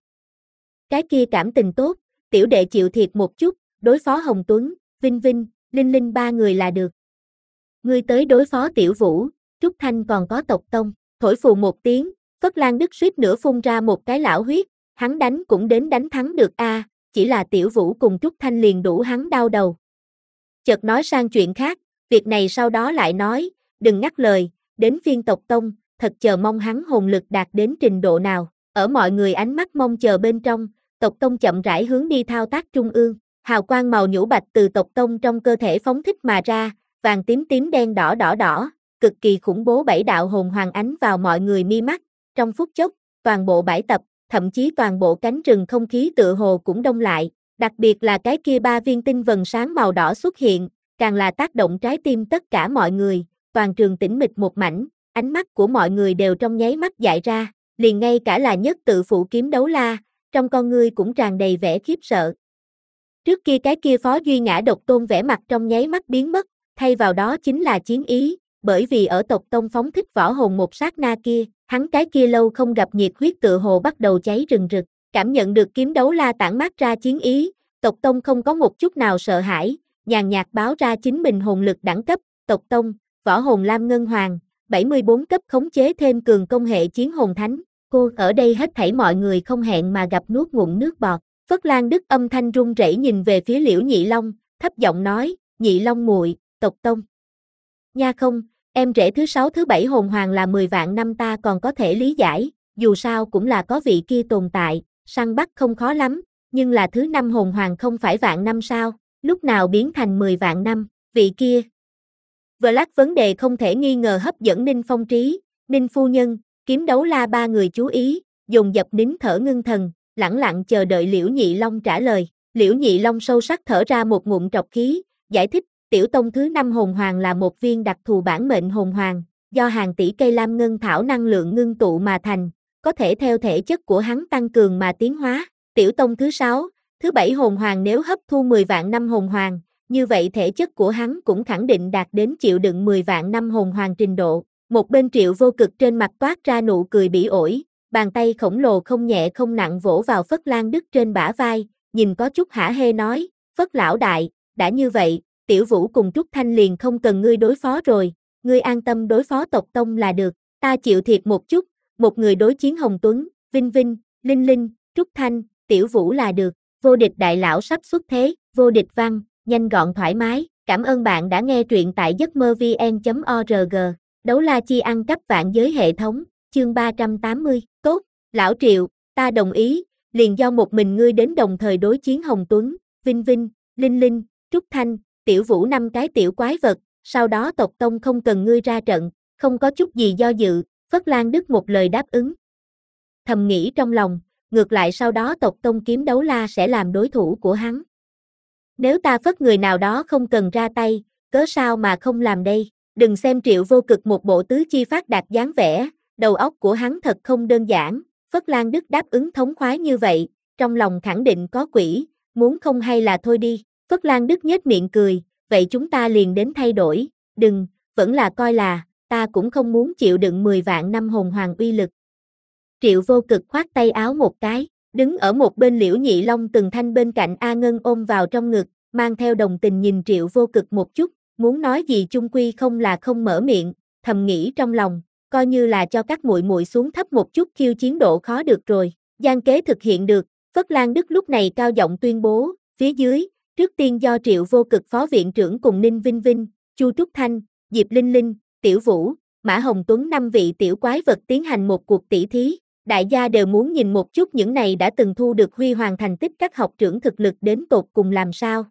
Cái kia cảm tình tốt, tiểu đệ chịu thiệt một chút, đối phó Hồng Tuấn, Vinh Vinh, Linh Linh ba người là được. Ngươi tới đối phó Tiểu Vũ, Trúc Thanh còn có tộc tông, thổi phù một tiếng, Phất Lan Đức suýt nữa phun ra một cái lão huyết, hắn đánh cũng đến đánh thắng được a, à, chỉ là Tiểu Vũ cùng Trúc Thanh liền đủ hắn đau đầu. Chợt nói sang chuyện khác, việc này sau đó lại nói, đừng ngắt lời, đến phiên tộc tông, thật chờ mong hắn hồn lực đạt đến trình độ nào. Ở mọi người ánh mắt mong chờ bên trong, tộc tông chậm rãi hướng đi thao tác trung ương, hào quang màu nhũ bạch từ tộc tông trong cơ thể phóng thích mà ra, vàng tím tím đen đỏ đỏ đỏ, cực kỳ khủng bố bảy đạo hồn hoàng ánh vào mọi người mi mắt, trong phút chốc, toàn bộ bãi tập, thậm chí toàn bộ cánh rừng không khí tựa hồ cũng đông lại, đặc biệt là cái kia ba viên tinh vần sáng màu đỏ xuất hiện, càng là tác động trái tim tất cả mọi người, toàn trường tĩnh mịch một mảnh, ánh mắt của mọi người đều trong nháy mắt dại ra, liền ngay cả là nhất tự phụ kiếm đấu la, trong con ngươi cũng tràn đầy vẻ khiếp sợ. Trước kia cái kia Phó Duy Ngã độc tôn vẻ mặt trong nháy mắt biến mất, thay vào đó chính là chiến ý, bởi vì ở tộc tông phóng thích võ hồn một sát na kia, hắn cái kia lâu không gặp nhiệt huyết tựa hồ bắt đầu cháy rừng rực, cảm nhận được kiếm đấu la tản mát ra chiến ý, tộc tông không có một chút nào sợ hãi, nhàn nhạt báo ra chính mình hồn lực đẳng cấp, tộc tông, võ hồn lam ngân hoàng, bảy mươi bốn cấp khống chế thêm cường công hệ chiến hồn thánh, cô ở đây hết thảy mọi người không hẹn mà gặp nuốt ngụm nước bọt. Phất Lan Đức âm thanh run rẩy nhìn về phía Liễu Nhị Long, thấp giọng nói, Nhị Long muội, tộc tông. Nha không, em rể thứ sáu thứ bảy hồn hoàng là mười vạn năm ta còn có thể lý giải, dù sao cũng là có vị kia tồn tại, săn bắt không khó lắm, nhưng là thứ năm hồn hoàng không phải vạn năm sao, lúc nào biến thành mười vạn năm, vị kia. Vlad vấn đề không thể nghi ngờ hấp dẫn Ninh Phong trí, Ninh phu nhân, Kiếm Đấu La ba người chú ý, dồn dập nín thở ngưng thần, lẳng lặng chờ đợi Liễu Nhị Long trả lời. Liễu Nhị Long sâu sắc thở ra một ngụm trọc khí, giải thích, tiểu tông thứ năm hồn hoàng là một viên đặc thù bản mệnh hồn hoàng, do hàng tỷ cây lam ngân thảo năng lượng ngưng tụ mà thành, có thể theo thể chất của hắn tăng cường mà tiến hóa. Tiểu tông thứ sáu, thứ bảy hồn hoàng nếu hấp thu mười vạn năm hồn hoàng, như vậy thể chất của hắn cũng khẳng định đạt đến chịu đựng mười vạn năm hồn hoàng trình độ. Một bên Triệu Vô Cực trên mặt toát ra nụ cười bỉ ổi, bàn tay khổng lồ không nhẹ không nặng vỗ vào Phất Lan Đức trên bả vai, nhìn có chút hả hê nói, Phất lão đại, đã như vậy, Tiểu Vũ cùng Trúc Thanh liền không cần ngươi đối phó rồi, ngươi an tâm đối phó tộc tông là được, ta chịu thiệt một chút, một người đối chiến Hồng Tuấn, Vinh Vinh, Linh Linh, Trúc Thanh, Tiểu Vũ là được, vô địch đại lão sắp xuất thế, vô địch văn, nhanh gọn thoải mái, cảm ơn bạn đã nghe truyện tại giấc mơ vn chấm org, đấu la chi ăn cắp vạn giới hệ thống, chương ba trăm tám mươi, tốt, lão Triệu, ta đồng ý, liền do một mình ngươi đến đồng thời đối chiến Hồng Tuấn, Vinh Vinh, Linh Linh, Trúc Thanh, Tiểu Vũ năm cái tiểu quái vật, sau đó tộc tông không cần ngươi ra trận, không có chút gì do dự, Phất Lan Đức một lời đáp ứng. Thầm nghĩ trong lòng, ngược lại sau đó tộc tông Kiếm Đấu La sẽ làm đối thủ của hắn. Nếu ta phất người nào đó không cần ra tay, cớ sao mà không làm đây, đừng xem Triệu Vô Cực một bộ tứ chi phát đạt dáng vẻ, đầu óc của hắn thật không đơn giản, Phất Lan Đức đáp ứng thống khoái như vậy, trong lòng khẳng định có quỷ, muốn không hay là thôi đi, Phất Lan Đức nhếch miệng cười, vậy chúng ta liền đến thay đổi, đừng, vẫn là coi là, ta cũng không muốn chịu đựng mười vạn năm hồn hoàng uy lực. Triệu Vô Cực khoát tay áo một cái, đứng ở một bên Liễu Nhị Long từng thanh bên cạnh A Ngân ôm vào trong ngực, mang theo đồng tình nhìn Triệu Vô Cực một chút, muốn nói gì chung quy không là không mở miệng, thầm nghĩ trong lòng, coi như là cho các muội muội xuống thấp một chút khiêu chiến độ khó được rồi, gian kế thực hiện được, Phất Lan Đức lúc này cao giọng tuyên bố, phía dưới, trước tiên do Triệu Vô Cực phó viện trưởng cùng Ninh Vinh Vinh, Chu Trúc Thanh, Diệp Linh Linh, Tiểu Vũ, Mã Hồng Tuấn năm vị tiểu quái vật tiến hành một cuộc tỷ thí. Đại gia đều muốn nhìn một chút những này đã từng thu được huy hoàng thành tích các học trưởng thực lực đến tột cùng làm sao.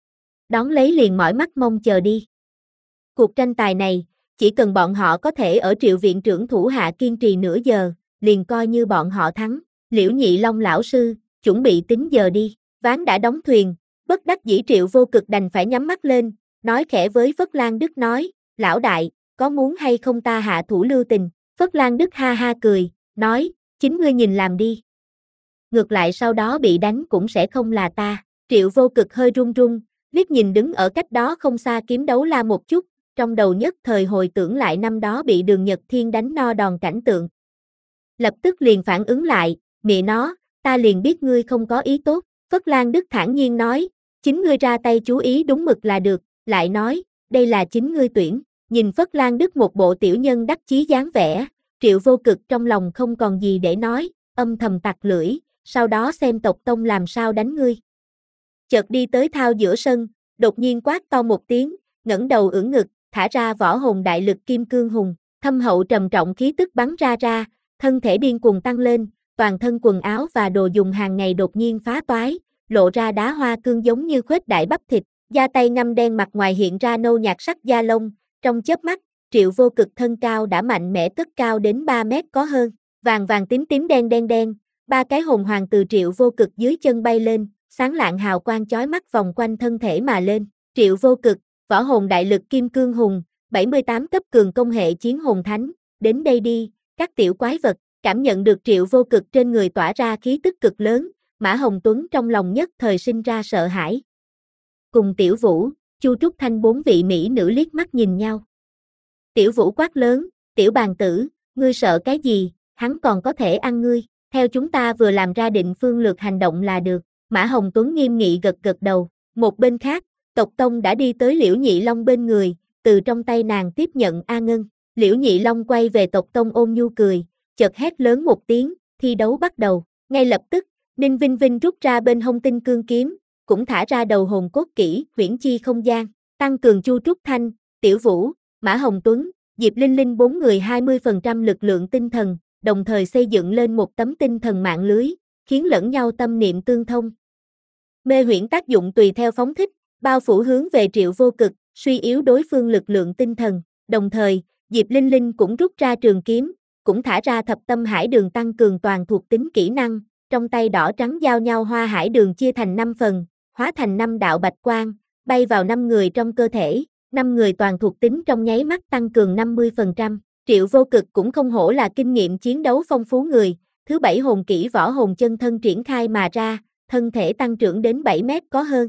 Đón lấy liền mỏi mắt mong chờ đi. Cuộc tranh tài này, chỉ cần bọn họ có thể ở Triệu viện trưởng thủ hạ kiên trì nửa giờ, liền coi như bọn họ thắng. Liễu Nhị Long lão sư, chuẩn bị tính giờ đi, ván đã đóng thuyền, bất đắc dĩ Triệu Vô Cực đành phải nhắm mắt lên, nói khẽ với Phất Lan Đức nói, lão đại, có muốn hay không ta hạ thủ lưu tình, Phất Lan Đức ha ha cười, nói, chính ngươi nhìn làm đi. Ngược lại sau đó bị đánh cũng sẽ không là ta, Triệu Vô Cực hơi run run, liếc nhìn đứng ở cách đó không xa Kiếm Đấu La một chút, trong đầu nhất thời hồi tưởng lại năm đó bị Đường Nhật Thiên đánh no đòn cảnh tượng. Lập tức liền phản ứng lại, mẹ nó, ta liền biết ngươi không có ý tốt, Phất Lan Đức thản nhiên nói, chính ngươi ra tay chú ý đúng mực là được, lại nói, đây là chính ngươi tuyển, nhìn Phất Lan Đức một bộ tiểu nhân đắc chí dáng vẻ. Triệu Vô Cực trong lòng không còn gì để nói, âm thầm tặc lưỡi, sau đó xem tộc tông làm sao đánh ngươi. Chợt đi tới thao giữa sân, đột nhiên quát to một tiếng, ngẩng đầu ưỡn ngực, thả ra võ hồn đại lực kim cương hùng, thâm hậu trầm trọng khí tức bắn ra ra, thân thể điên cuồng tăng lên, toàn thân quần áo và đồ dùng hàng ngày đột nhiên phá toái, lộ ra đá hoa cương giống như khuếch đại bắp thịt, da tay ngăm đen mặt ngoài hiện ra nâu nhạt sắc da lông, trong chớp mắt, Triệu Vô Cực thân cao đã mạnh mẽ cất cao đến ba mét có hơn, vàng vàng tím tím đen đen đen, ba cái hồn hoàng từ Triệu Vô Cực dưới chân bay lên, sáng lạng hào quang chói mắt vòng quanh thân thể mà lên. Triệu Vô Cực, võ hồn đại lực kim cương hùng, bảy mươi tám cấp cường công hệ chiến hồn thánh, đến đây đi, các tiểu quái vật, cảm nhận được Triệu Vô Cực trên người tỏa ra khí tức cực lớn, Mã Hồng Tuấn trong lòng nhất thời sinh ra sợ hãi. Cùng Tiểu Vũ, Chu Trúc Thanh bốn vị mỹ nữ liếc mắt nhìn nhau. Tiểu Vũ quát lớn, tiểu bàn tử, ngươi sợ cái gì, hắn còn có thể ăn ngươi, theo chúng ta vừa làm ra định phương lược hành động là được, Mã Hồng Tuấn nghiêm nghị gật gật đầu, một bên khác, tộc tông đã đi tới Liễu Nhị Long bên người, từ trong tay nàng tiếp nhận A Ngân, Liễu Nhị Long quay về tộc tông ôn nhu cười, chợt hét lớn một tiếng, thi đấu bắt đầu, ngay lập tức, Ninh Vinh Vinh rút ra bên hông tinh cương kiếm, cũng thả ra đầu hồn cốt kỹ, huyễn chi không gian, tăng cường Chu Trúc Thanh, Tiểu Vũ, Mã Hồng Tuấn, Diệp Linh Linh bốn người hai mươi phần trăm lực lượng tinh thần, đồng thời xây dựng lên một tấm tinh thần mạng lưới, khiến lẫn nhau tâm niệm tương thông. Mê huyễn tác dụng tùy theo phóng thích, bao phủ hướng về Triệu Vô Cực, suy yếu đối phương lực lượng tinh thần. Đồng thời, Diệp Linh Linh cũng rút ra trường kiếm, cũng thả ra thập tâm hải đường tăng cường toàn thuộc tính kỹ năng, trong tay đỏ trắng giao nhau hoa hải đường chia thành năm phần, hóa thành năm đạo bạch quang, bay vào năm người trong cơ thể, năm người toàn thuộc tính trong nháy mắt tăng cường năm mươi phần trăm. Triệu Vô Cực cũng không hổ là kinh nghiệm chiến đấu phong phú người, thứ bảy hồn kỹ võ hồn chân thân triển khai mà ra, thân thể tăng trưởng đến bảy mét có hơn.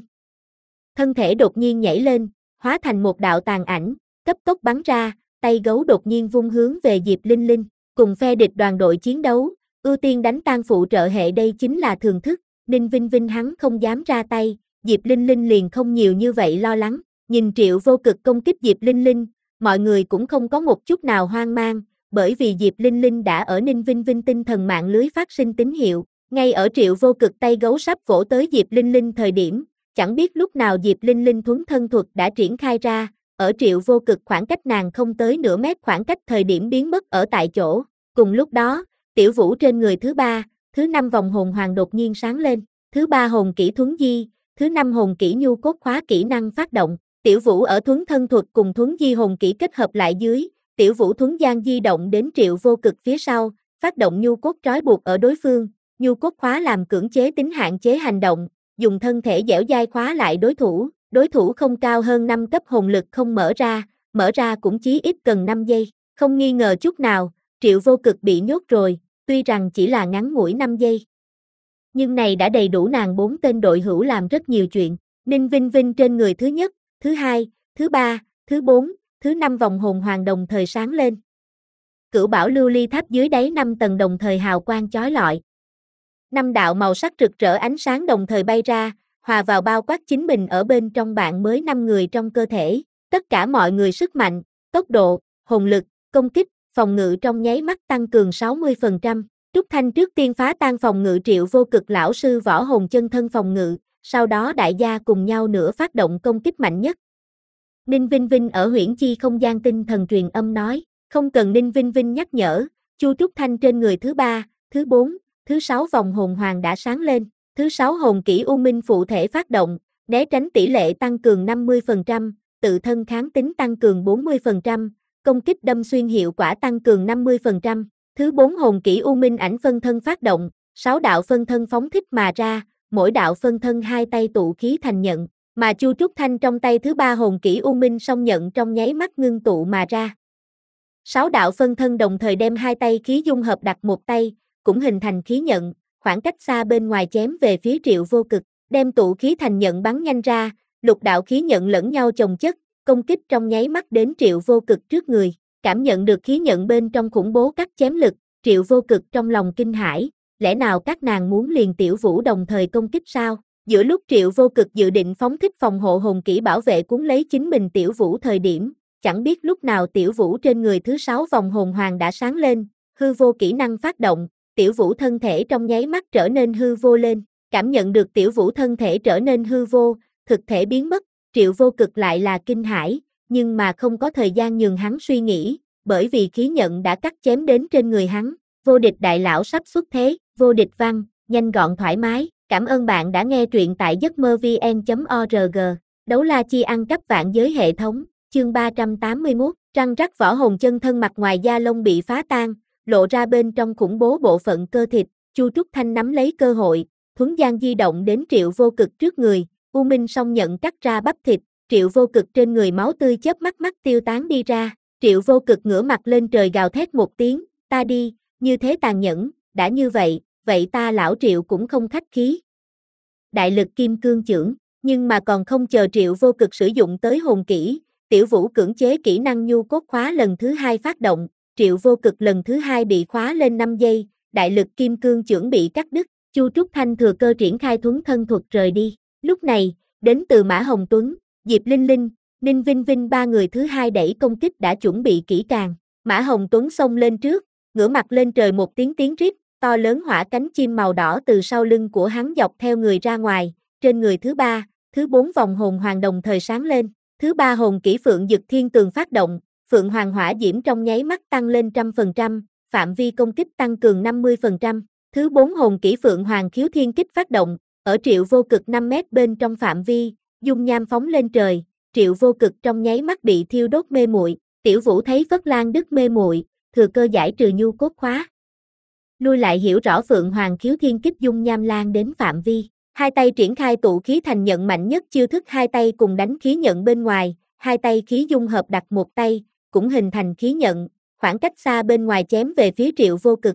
Thân thể đột nhiên nhảy lên, hóa thành một đạo tàn ảnh, cấp tốc bắn ra, tay gấu đột nhiên vung hướng về Diệp Linh Linh, cùng phe địch đoàn đội chiến đấu, ưu tiên đánh tan phụ trợ hệ đây chính là thường thức, Ninh Vinh Vinh hắn không dám ra tay, Diệp Linh Linh liền không nhiều như vậy lo lắng, nhìn Triệu Vô Cực công kích Diệp Linh Linh, mọi người cũng không có một chút nào hoang mang, bởi vì Diệp Linh Linh đã ở Ninh Vinh Vinh tinh thần mạng lưới phát sinh tín hiệu, ngay ở Triệu Vô Cực tay gấu sắp vỗ tới Diệp Linh Linh thời điểm, chẳng biết lúc nào Diệp Linh Linh thuấn thân thuật đã triển khai ra, ở Triệu Vô Cực khoảng cách nàng không tới nửa mét khoảng cách thời điểm biến mất ở tại chỗ, cùng lúc đó, tiểu vũ trên người thứ ba, thứ năm vòng hồn hoàng đột nhiên sáng lên, thứ ba hồn kỹ thuấn di, thứ năm hồn kỹ nhu cốt khóa kỹ năng phát động, tiểu vũ ở thuấn thân thuật cùng thuấn di hồn kỹ kết hợp lại dưới, tiểu vũ thuấn gian di động đến Triệu Vô Cực phía sau, phát động nhu cốt trói buộc ở đối phương, nhu cốt khóa làm cưỡng chế tính hạn chế hành động, dùng thân thể dẻo dai khóa lại đối thủ, đối thủ không cao hơn năm cấp hồn lực không mở ra, mở ra cũng chí ít cần năm giây, không nghi ngờ chút nào, Triệu Vô Cực bị nhốt rồi, tuy rằng chỉ là ngắn ngủi năm giây. Nhưng này đã đầy đủ nàng bốn tên đội hữu làm rất nhiều chuyện, Ninh Vinh Vinh trên người thứ nhất, thứ hai, thứ ba, thứ bốn, thứ năm vòng hồn hoàng đồng thời sáng lên. Cửu bảo lưu ly tháp dưới đáy năm tầng đồng thời hào quang chói lọi. Năm đạo màu sắc rực rỡ ánh sáng đồng thời bay ra, hòa vào bao quát chính mình ở bên trong bạn mới năm người trong cơ thể, tất cả mọi người sức mạnh, tốc độ, hồn lực, công kích, phòng ngự trong nháy mắt tăng cường sáu mươi phần trăm. Trúc Thanh trước tiên phá tan phòng ngự Triệu Vô Cực lão sư võ hồn chân thân phòng ngự, sau đó đại gia cùng nhau nữa phát động công kích mạnh nhất. Ninh Vinh Vinh ở huyễn chi không gian tinh thần truyền âm nói, không cần Ninh Vinh Vinh nhắc nhở, Chu Trúc Thanh trên người thứ ba, thứ bốn, thứ sáu vòng hồn hoàng đã sáng lên, thứ sáu hồn kỹ U Minh phụ thể phát động, né tránh tỷ lệ tăng cường năm mươi phần trăm, tự thân kháng tính tăng cường bốn mươi phần trăm, công kích đâm xuyên hiệu quả tăng cường năm mươi phần trăm. Thứ bốn hồn kỹ U Minh ảnh phân thân phát động, sáu đạo phân thân phóng thích mà ra, mỗi đạo phân thân hai tay tụ khí thành nhận, mà Chu Trúc Thanh trong tay thứ ba hồn kỹ U Minh song nhận trong nháy mắt ngưng tụ mà ra. Sáu đạo phân thân đồng thời đem hai tay khí dung hợp đặt một tay, cũng hình thành khí nhận, khoảng cách xa bên ngoài chém về phía Triệu Vô Cực, đem tụ khí thành nhận bắn nhanh ra, lục đạo khí nhận lẫn nhau chồng chất, công kích trong nháy mắt đến Triệu Vô Cực trước người. Cảm nhận được khí nhận bên trong khủng bố cắt chém lực, Triệu Vô Cực trong lòng kinh hãi, lẽ nào các nàng muốn liền tiểu vũ đồng thời công kích sao? Giữa lúc Triệu Vô Cực dự định phóng thích phòng hộ hồn kỹ bảo vệ cuốn lấy chính mình tiểu vũ thời điểm, chẳng biết lúc nào tiểu vũ trên người thứ sáu vòng hồn hoàng đã sáng lên, hư vô kỹ năng phát động, tiểu vũ thân thể trong nháy mắt trở nên hư vô lên, cảm nhận được tiểu vũ thân thể trở nên hư vô, thực thể biến mất, Triệu Vô Cực lại là kinh hãi. Nhưng mà không có thời gian nhường hắn suy nghĩ, bởi vì khí nhận đã cắt chém đến trên người hắn, vô địch đại lão sắp xuất thế, vô địch văn, nhanh gọn thoải mái, cảm ơn bạn đã nghe truyện tại giấc mơ vn chấm org, đấu la chi ăn cắp vạn giới hệ thống, chương ba trăm tám mươi mốt, răng rắc võ hồn chân thân mặt ngoài da lông bị phá tan, lộ ra bên trong khủng bố bộ phận cơ thịt, Chu Trúc Thanh nắm lấy cơ hội, thuấn gian di động đến Triệu Vô Cực trước người, U Minh song nhận cắt ra bắp thịt, Triệu Vô Cực trên người máu tươi chớp mắt mắt tiêu tán đi ra, Triệu Vô Cực ngửa mặt lên trời gào thét một tiếng, ta đi, như thế tàn nhẫn, đã như vậy, vậy ta lão Triệu cũng không khách khí. Đại lực kim cương chưởng, nhưng mà còn không chờ Triệu Vô Cực sử dụng tới hồn kỹ, tiểu vũ cưỡng chế kỹ năng nhu cốt khóa lần thứ hai phát động, Triệu Vô Cực lần thứ hai bị khóa lên năm giây, đại lực kim cương chưởng bị cắt đứt, Chu Trúc Thanh thừa cơ triển khai thuấn thân thuật rời đi, lúc này, đến từ Mã Hồng Tuấn, Diệp Linh Linh, Ninh Vinh Vinh ba người thứ hai đẩy công kích đã chuẩn bị kỹ càng. Mã Hồng Tuấn xông lên trước, ngửa mặt lên trời một tiếng tiếng rít, to lớn hỏa cánh chim màu đỏ từ sau lưng của hắn dọc theo người ra ngoài, trên người thứ ba, thứ bốn vòng hồn hoàng đồng thời sáng lên, thứ ba hồn kỹ Phượng Dực Thiên Tường phát động, Phượng Hoàng hỏa diễm trong nháy mắt tăng lên trăm phần trăm, phạm vi công kích tăng cường năm mươi phần trăm, thứ bốn hồn kỹ Phượng Hoàng khiếu thiên kích phát động, ở Triệu Vô Cực năm mét bên trong phạm vi, dung nham phóng lên trời, Triệu Vô Cực trong nháy mắt bị thiêu đốt mê muội, Tiểu Vũ thấy Phất Lan Đức mê muội, thừa cơ giải trừ nhu cốt khóa. Lui lại hiểu rõ Phượng Hoàng khiếu thiên kích dung nham lan đến phạm vi, hai tay triển khai tụ khí thành nhận mạnh nhất chiêu thức, hai tay cùng đánh khí nhận bên ngoài, hai tay khí dung hợp đặt một tay, cũng hình thành khí nhận, khoảng cách xa bên ngoài chém về phía Triệu Vô Cực.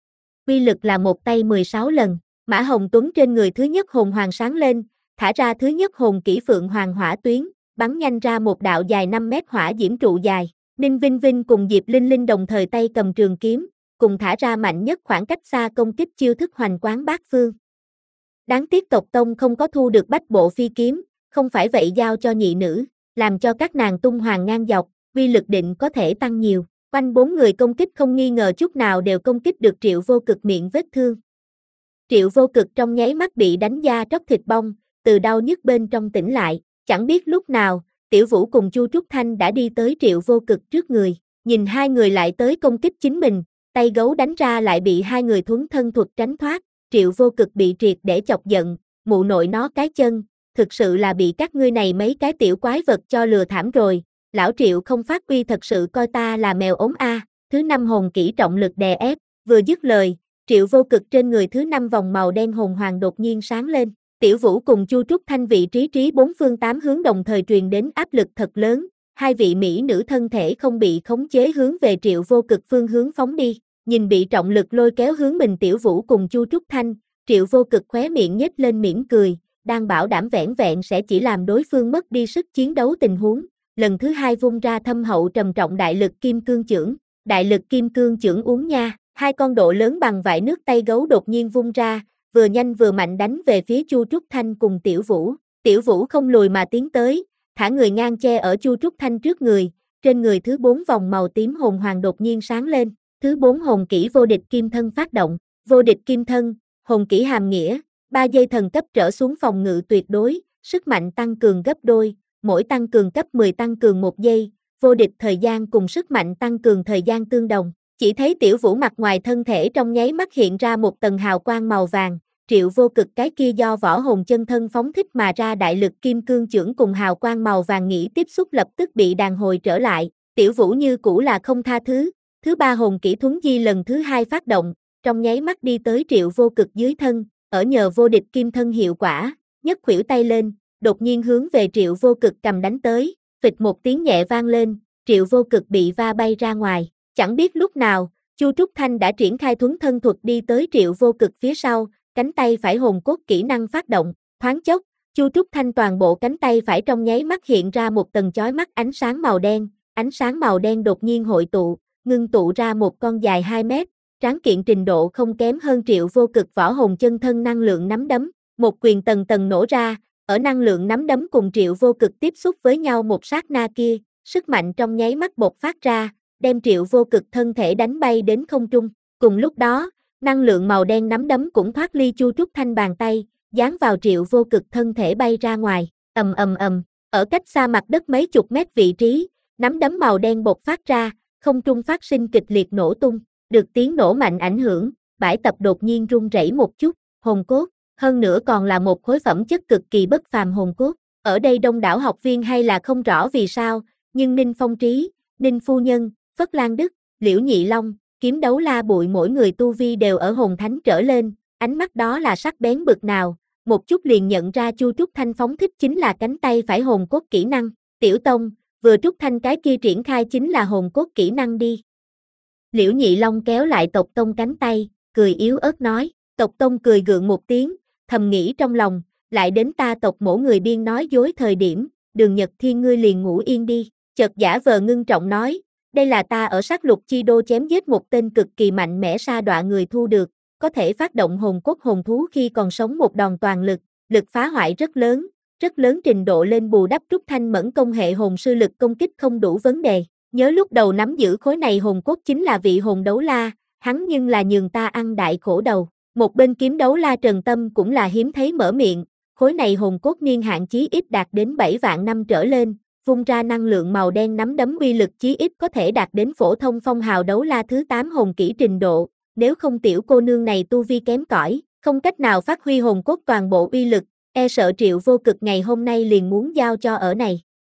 Uy lực là một tay mười sáu lần, Mã Hồng Tuấn trên người thứ nhất hồn hoàng sáng lên, thả ra thứ nhất hồn kỹ Phượng Hoàng hỏa tuyến, bắn nhanh ra một đạo dài năm mét hỏa diễm trụ dài. Ninh Vinh Vinh cùng Diệp Linh Linh đồng thời tay cầm trường kiếm, cùng thả ra mạnh nhất khoảng cách xa công kích chiêu thức hoành quán bát phương. Đáng tiếc tộc tông không có thu được bách bộ phi kiếm, không phải vậy giao cho nhị nữ, làm cho các nàng tung hoàng ngang dọc, uy lực định có thể tăng nhiều. Quanh bốn người công kích không nghi ngờ chút nào đều công kích được Triệu Vô Cực miệng vết thương. Triệu Vô Cực trong nháy mắt bị đánh da tróc thịt bong, từ đau nhức bên trong tỉnh lại, chẳng biết lúc nào, Tiểu Vũ cùng Chu Trúc Thanh đã đi tới Triệu Vô Cực trước người, nhìn hai người lại tới công kích chính mình, tay gấu đánh ra lại bị hai người thuấn thân thuật tránh thoát, Triệu Vô Cực bị triệt để chọc giận, mụ nội nó cái chân, thực sự là bị các ngươi này mấy cái tiểu quái vật cho lừa thảm rồi, lão Triệu không phát uy thật sự coi ta là mèo ốm a. Thứ năm hồn kỹ trọng lực đè ép, vừa dứt lời, Triệu Vô Cực trên người thứ năm vòng màu đen hồn hoàng đột nhiên sáng lên. Tiểu Vũ cùng Chu Trúc Thanh vị trí trí bốn phương tám hướng đồng thời truyền đến áp lực thật lớn, hai vị mỹ nữ thân thể không bị khống chế hướng về Triệu Vô Cực phương hướng phóng đi, nhìn bị trọng lực lôi kéo hướng mình Tiểu Vũ cùng Chu Trúc Thanh, Triệu Vô Cực khóe miệng nhếch lên mỉm cười, đang bảo đảm vẻn vẹn sẽ chỉ làm đối phương mất đi sức chiến đấu tình huống, lần thứ hai vung ra thâm hậu trầm trọng đại lực kim cương chưởng, đại lực kim cương chưởng uống nha, hai con độ lớn bằng vại nước tay gấu đột nhiên vung ra, vừa nhanh vừa mạnh đánh về phía Chu Trúc Thanh cùng Tiểu Vũ. Tiểu Vũ không lùi mà tiến tới, thả người ngang che ở Chu Trúc Thanh trước người, trên người thứ bốn vòng màu tím hồn hoàng đột nhiên sáng lên, thứ bốn hồn kỹ vô địch kim thân phát động, vô địch kim thân, hồn kỹ hàm nghĩa, ba giây thần cấp trở xuống phòng ngự tuyệt đối, sức mạnh tăng cường gấp đôi, mỗi tăng cường cấp mười tăng cường một giây, vô địch thời gian cùng sức mạnh tăng cường thời gian tương đồng. Chỉ thấy Tiểu Vũ mặt ngoài thân thể trong nháy mắt hiện ra một tầng hào quang màu vàng, Triệu Vô Cực cái kia do võ hồn chân thân phóng thích mà ra đại lực kim cương chưởng cùng hào quang màu vàng nghĩ tiếp xúc lập tức bị đàn hồi trở lại, Tiểu Vũ như cũ là không tha thứ, thứ ba hồn kỹ thuấn di lần thứ hai phát động, trong nháy mắt đi tới Triệu Vô Cực dưới thân, ở nhờ vô địch kim thân hiệu quả, nhấc khuỷu tay lên, đột nhiên hướng về Triệu Vô Cực cầm đánh tới, phịch một tiếng nhẹ vang lên, Triệu Vô Cực bị va bay ra ngoài. Chẳng biết lúc nào, Chu Trúc Thanh đã triển khai thuấn thân thuật đi tới Triệu Vô Cực phía sau, cánh tay phải hồn cốt kỹ năng phát động, thoáng chốc, Chu Trúc Thanh toàn bộ cánh tay phải trong nháy mắt hiện ra một tầng chói mắt ánh sáng màu đen, ánh sáng màu đen đột nhiên hội tụ, ngưng tụ ra một con dài hai mét, tráng kiện trình độ không kém hơn Triệu Vô Cực võ hồn chân thân năng lượng nắm đấm, một quyền tầng tầng nổ ra, ở năng lượng nắm đấm cùng Triệu Vô Cực tiếp xúc với nhau một sát na kia, sức mạnh trong nháy mắt bộc phát ra, đem Triệu Vô Cực thân thể đánh bay đến không trung. Cùng lúc đó, năng lượng màu đen nắm đấm cũng thoát ly Chu Trúc Thanh bàn tay, dán vào Triệu Vô Cực thân thể bay ra ngoài, ầm ầm ầm, ở cách xa mặt đất mấy chục mét vị trí, nắm đấm màu đen bộc phát ra, không trung phát sinh kịch liệt nổ tung, được tiếng nổ mạnh ảnh hưởng, bãi tập đột nhiên rung rẩy một chút, hồn cốt, hơn nữa còn là một khối phẩm chất cực kỳ bất phàm hồn cốt. Ở đây đông đảo học viên hay là không rõ vì sao, nhưng Ninh Phong Trí, Ninh Phu Nhân, Phất Lan Đức, Liễu Nhị Long, Kiếm Đấu La Bụi mỗi người tu vi đều ở hồn thánh trở lên, ánh mắt đó là sắc bén bực nào, một chút liền nhận ra Chu Trúc Thanh phóng thích chính là cánh tay phải hồn cốt kỹ năng. Tiểu Tông, vừa Trúc Thanh cái kia triển khai chính là hồn cốt kỹ năng đi. Liễu Nhị Long kéo lại Tộc Tông cánh tay, cười yếu ớt nói, Tộc Tông cười gượng một tiếng, thầm nghĩ trong lòng, lại đến ta tộc mổ người biên nói dối thời điểm, Đường Nhật Thiên ngươi liền ngủ yên đi, chợt giả vờ ngưng trọng nói, đây là ta ở sát lục chi đô chém giết một tên cực kỳ mạnh mẽ sa đọa người thu được, có thể phát động hồn cốt hồn thú khi còn sống một đòn toàn lực, lực phá hoại rất lớn, rất lớn trình độ lên bù đắp Trúc Thanh Mẫn công hệ hồn sư lực công kích không đủ vấn đề. Nhớ lúc đầu nắm giữ khối này hồn cốt chính là vị hồn đấu la, hắn nhưng là nhường ta ăn đại khổ đầu. Một bên Kiếm Đấu La Trần Tâm cũng là hiếm thấy mở miệng, khối này hồn cốt niên hạn chí ít đạt đến bảy vạn năm trở lên, vung ra năng lượng màu đen nắm đấm uy lực chí ít có thể đạt đến phổ thông phong hào đấu la thứ tám hồn kỹ trình độ, nếu không tiểu cô nương này tu vi kém cỏi, không cách nào phát huy hồn cốt toàn bộ uy lực, e sợ Triệu Vô Cực ngày hôm nay liền muốn giao cho ở này.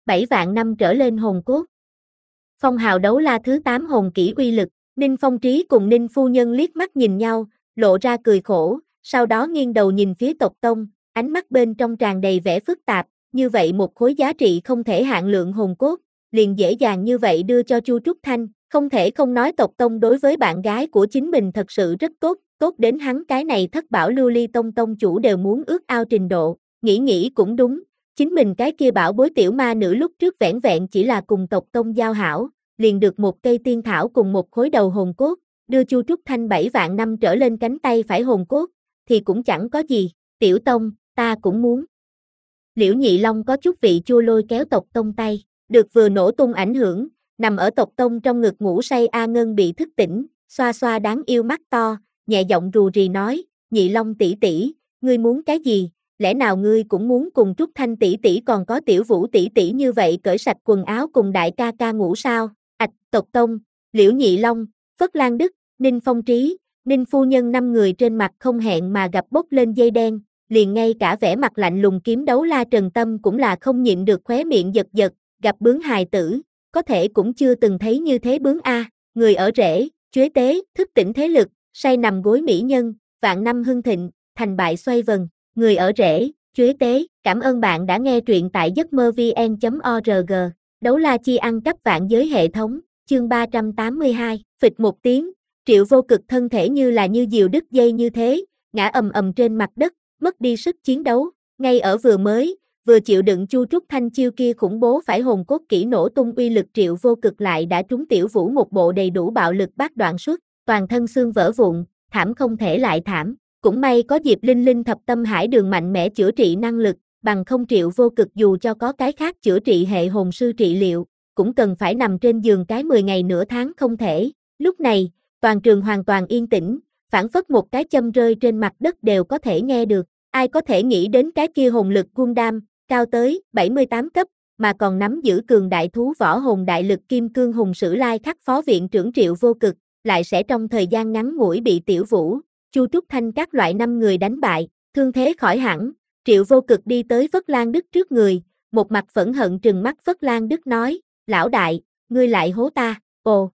bảy vạn năm trở lên hồn cốt. Phong hào đấu la thứ tám hồn kỹ uy lực, Ninh Phong Trí cùng Ninh Phu Nhân liếc mắt nhìn nhau, lộ ra cười khổ, sau đó nghiêng đầu nhìn phía tộc tông, ánh mắt bên trong tràn đầy vẻ phức tạp, như vậy một khối giá trị không thể hạn lượng hồn cốt, liền dễ dàng như vậy đưa cho Chu Trúc Thanh, không thể không nói tộc tông đối với bạn gái của chính mình thật sự rất tốt, tốt đến hắn cái này thất bảo lưu ly tông tông chủ đều muốn ước ao trình độ, nghĩ nghĩ cũng đúng, chính mình cái kia bảo bối tiểu ma nữ lúc trước vẻn vẹn chỉ là cùng tộc tông giao hảo, liền được một cây tiên thảo cùng một khối đầu hồn cốt, đưa Chu Trúc Thanh bảy vạn năm trở lên cánh tay phải hồn cốt, thì cũng chẳng có gì, tiểu tông, ta cũng muốn. Liễu Nhị Long có chút vị chua lôi kéo tộc tông tay, được vừa nổ tung ảnh hưởng, nằm ở tộc tông trong ngực ngủ say A Ngân bị thức tỉnh, xoa xoa đáng yêu mắt to, nhẹ giọng rù rì nói, Nhị Long tỷ tỷ, ngươi muốn cái gì, lẽ nào ngươi cũng muốn cùng Trúc Thanh tỷ tỷ còn có Tiểu Vũ tỷ tỷ như vậy cởi sạch quần áo cùng đại ca ca ngủ sao, ạch, tộc tông, Liễu Nhị Long, Phất Lan Đức, Ninh Phong Trí, Ninh Phu Nhân năm người trên mặt không hẹn mà gặp bốc lên dây đen, liền ngay cả vẻ mặt lạnh lùng kiếm đấu la Trần Tâm cũng là không nhịn được khóe miệng giật giật, gặp bướng hài tử, có thể cũng chưa từng thấy như thế bướng a, người ở rễ, chuế tế, thức tỉnh thế lực, say nằm gối mỹ nhân, vạn năm hưng thịnh, thành bại xoay vần, người ở rễ, chuế tế, cảm ơn bạn đã nghe truyện tại giấc mơ vn chấm org, đấu la chi ăn cắp vạn giới hệ thống, chương ba trăm tám mươi hai, phịch một tiếng, Triệu Vô Cực thân thể như là như diều đứt dây như thế, ngã ầm ầm trên mặt đất, mất đi sức chiến đấu, ngay ở vừa mới, vừa chịu đựng Chu Trúc Thanh chiêu kia khủng bố phải hồn cốt kỹ nổ tung uy lực Triệu Vô Cực lại đã trúng Tiểu Vũ một bộ đầy đủ bạo lực bát đoạn suất, toàn thân xương vỡ vụn, thảm không thể lại thảm, cũng may có Diệp Linh Linh thập tâm hải đường mạnh mẽ chữa trị năng lực, bằng không Triệu Vô Cực dù cho có cái khác chữa trị hệ hồn sư trị liệu, cũng cần phải nằm trên giường cái mười ngày nửa tháng không thể. Lúc này, toàn trường hoàn toàn yên tĩnh, phản phất một cái châm rơi trên mặt đất đều có thể nghe được. Ai có thể nghĩ đến cái kia hồn lực Gundam, cao tới bảy mươi tám cấp, mà còn nắm giữ cường đại thú võ hồn đại lực kim cương hùng sử lai khắc phó viện trưởng Triệu Vô Cực, lại sẽ trong thời gian ngắn ngủi bị Tiểu Vũ, Chu Trúc Thanh các loại năm người đánh bại, thương thế khỏi hẳn, Triệu Vô Cực đi tới Phất Lan Đức trước người, một mặt phẫn hận trừng mắt Phất Lan Đức nói, lão đại, ngươi lại hố ta, ồ.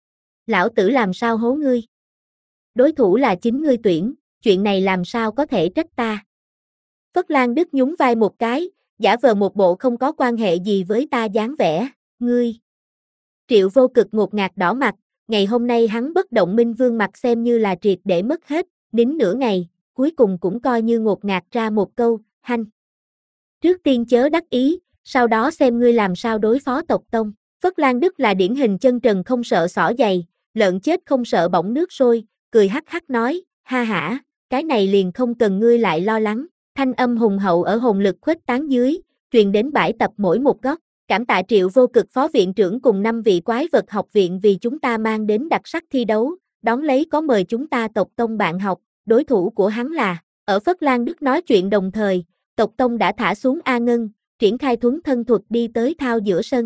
Lão tử làm sao hố ngươi? Đối thủ là chính ngươi tuyển, chuyện này làm sao có thể trách ta? Phất Lan Đức nhún vai một cái, giả vờ một bộ không có quan hệ gì với ta dáng vẻ, ngươi. Triệu Vô Cực ngột ngạt đỏ mặt, ngày hôm nay hắn bất động minh vương mặt xem như là triệt để mất hết, nín nửa ngày, cuối cùng cũng coi như ngột ngạt ra một câu, hanh. Trước tiên chớ đắc ý, sau đó xem ngươi làm sao đối phó tộc tông. Phất Lan Đức là điển hình chân trần không sợ xỏ giày, lợn chết không sợ bỏng nước sôi, cười hắc hắc nói, ha hả, cái này liền không cần ngươi lại lo lắng. Thanh âm hùng hậu ở hồn lực khuếch tán dưới, truyền đến bãi tập mỗi một góc, cảm tạ Triệu Vô Cực phó viện trưởng cùng năm vị quái vật học viện vì chúng ta mang đến đặc sắc thi đấu, đón lấy có mời chúng ta tộc tông bạn học, đối thủ của hắn là, ở Phất Lan Đức nói chuyện đồng thời, tộc tông đã thả xuống A Ngân, triển khai thuấn thân thuật đi tới thao giữa sân.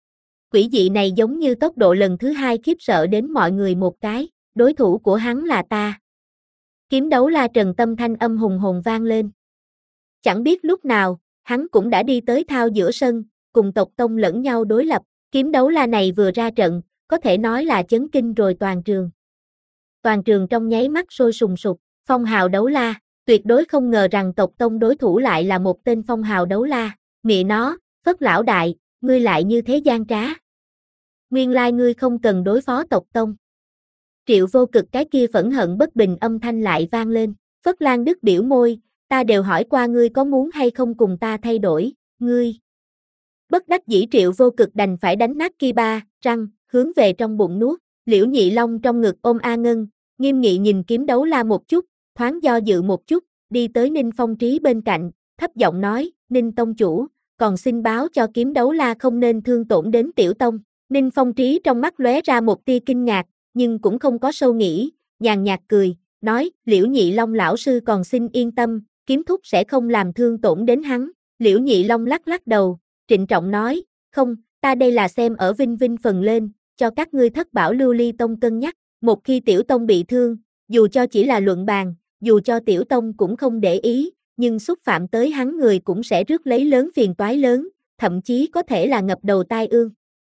Quỷ dị này giống như tốc độ lần thứ hai khiếp sợ đến mọi người một cái, đối thủ của hắn là ta. Kiếm đấu la Trần Tâm thanh âm hùng hồn vang lên. Chẳng biết lúc nào, hắn cũng đã đi tới thao giữa sân, cùng tộc tông lẫn nhau đối lập, kiếm đấu la này vừa ra trận, có thể nói là chấn kinh rồi toàn trường. Toàn trường trong nháy mắt sôi sùng sục, phong hào đấu la, tuyệt đối không ngờ rằng tộc tông đối thủ lại là một tên phong hào đấu la, mẹ nó, Phất lão đại, ngươi lại như thế gian trá. Nguyên lai ngươi không cần đối phó tộc tông. Triệu Vô Cực cái kia phẫn hận bất bình âm thanh lại vang lên, Phất Lan Đức biểu môi, ta đều hỏi qua ngươi có muốn hay không cùng ta thay đổi, ngươi. Bất đắc dĩ Triệu Vô Cực đành phải đánh nát kia ba, răng, hướng về trong bụng nuốt, Liễu Nhị Long trong ngực ôm A Ngân, nghiêm nghị nhìn kiếm đấu la một chút, thoáng do dự một chút, đi tới Ninh Phong Trí bên cạnh, thấp giọng nói, Ninh Tông Chủ, còn xin báo cho kiếm đấu la không nên thương tổn đến Tiểu Tông. Ninh Phong Trí trong mắt lóe ra một tia kinh ngạc, nhưng cũng không có sâu nghĩ, nhàn nhạt cười, nói, Liễu Nhị Long lão sư còn xin yên tâm, kiếm thúc sẽ không làm thương tổn đến hắn. Liễu Nhị Long lắc lắc đầu, trịnh trọng nói, không, ta đây là xem ở vinh vinh phần lên, cho các ngươi thất bảo lưu ly tông cân nhắc, một khi Tiểu Tông bị thương, dù cho chỉ là luận bàn, dù cho Tiểu Tông cũng không để ý, nhưng xúc phạm tới hắn người cũng sẽ rước lấy lớn phiền toái lớn, thậm chí có thể là ngập đầu tai ương.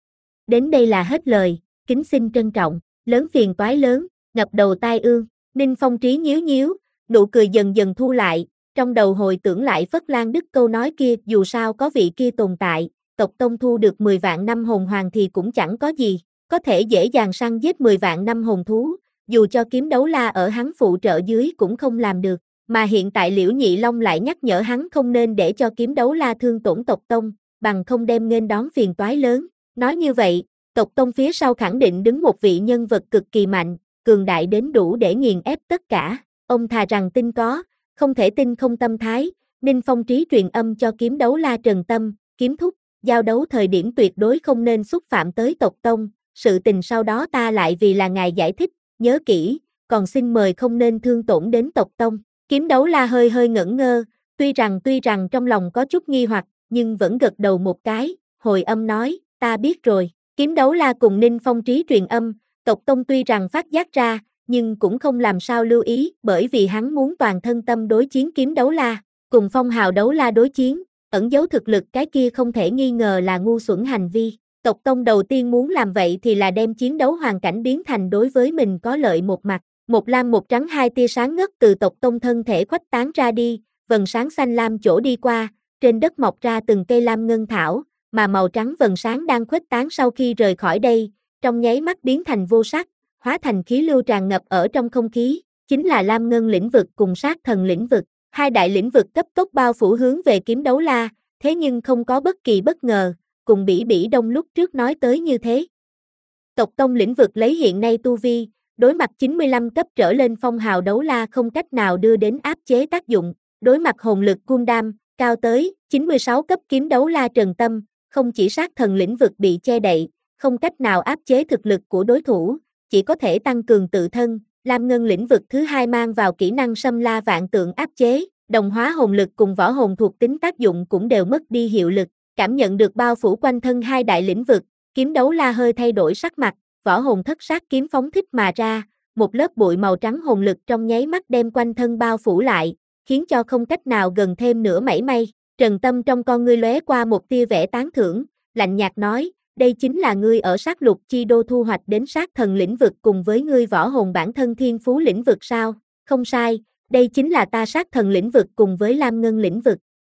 Đến đây là hết lời, kính xin trân trọng, lớn phiền toái lớn, ngập đầu tai ương, Ninh Phong Trí nhíu nhíu, nụ cười dần dần thu lại, trong đầu hồi tưởng lại Phất Lan Đức câu nói kia, dù sao có vị kia tồn tại, tộc tông thu được mười vạn năm hồn hoàng thì cũng chẳng có gì, có thể dễ dàng săn giết mười vạn năm hồn thú, dù cho kiếm đấu la ở hắn phụ trợ dưới cũng không làm được, mà hiện tại Liễu Nhị Long lại nhắc nhở hắn không nên để cho kiếm đấu la thương tổn tộc tông, bằng không đem nghênh đón phiền toái lớn. Nói như vậy, tộc tông phía sau khẳng định đứng một vị nhân vật cực kỳ mạnh, cường đại đến đủ để nghiền ép tất cả, ông thà rằng tin có, không thể tin không tâm thái. Ninh Phong Trí truyền âm cho kiếm đấu la Trần Tâm, kiếm thúc, giao đấu thời điểm tuyệt đối không nên xúc phạm tới tộc tông, sự tình sau đó ta lại vì là ngài giải thích, nhớ kỹ, còn xin mời không nên thương tổn đến tộc tông. Kiếm đấu la hơi hơi ngẩn ngơ, tuy rằng tuy rằng trong lòng có chút nghi hoặc, nhưng vẫn gật đầu một cái, hồi âm nói, ta biết rồi. Kiếm đấu la cùng Ninh Phong Trí truyền âm, tộc tông tuy rằng phát giác ra, nhưng cũng không làm sao lưu ý, bởi vì hắn muốn toàn thân tâm đối chiến kiếm đấu la, cùng phong hào đấu la đối chiến, ẩn giấu thực lực cái kia không thể nghi ngờ là ngu xuẩn hành vi. Tộc tông đầu tiên muốn làm vậy thì là đem chiến đấu hoàn cảnh biến thành đối với mình có lợi một mặt, một lam một trắng hai tia sáng ngất từ tộc tông thân thể khuếch tán ra đi, vầng sáng xanh lam chỗ đi qua, trên đất mọc ra từng cây lam ngân thảo, mà màu trắng vầng sáng đang khuếch tán sau khi rời khỏi đây, trong nháy mắt biến thành vô sắc, hóa thành khí lưu tràn ngập ở trong không khí, chính là lam ngân lĩnh vực cùng sát thần lĩnh vực, hai đại lĩnh vực cấp tốc bao phủ hướng về kiếm đấu la, thế nhưng không có bất kỳ bất ngờ, cùng Bỉ Bỉ Đông lúc trước nói tới như thế. Tộc tông lĩnh vực lấy hiện nay tu vi, đối mặt chín mươi lăm cấp trở lên phong hào đấu la không cách nào đưa đến áp chế tác dụng, đối mặt hồn lực Gundam, cao tới chín mươi sáu cấp kiếm đấu la Trần Tâm, không chỉ sát thần lĩnh vực bị che đậy, không cách nào áp chế thực lực của đối thủ, chỉ có thể tăng cường tự thân, lam ngân lĩnh vực thứ hai mang vào kỹ năng xâm la vạn tượng áp chế, đồng hóa hồn lực cùng võ hồn thuộc tính tác dụng cũng đều mất đi hiệu lực, cảm nhận được bao phủ quanh thân hai đại lĩnh vực, kiếm đấu la hơi thay đổi sắc mặt, võ hồn thất sát kiếm phóng thích mà ra, một lớp bụi màu trắng hồn lực trong nháy mắt đem quanh thân bao phủ lại, khiến cho không cách nào gần thêm nửa mảy may. Trần Tâm trong con ngươi lóe qua một tia vẻ tán thưởng, lạnh nhạt nói, đây chính là ngươi ở sát lục chi đô thu hoạch đến sát thần lĩnh vực cùng với ngươi võ hồn bản thân thiên phú lĩnh vực sao? Không sai, đây chính là ta sát thần lĩnh vực cùng với lam ngân lĩnh vực.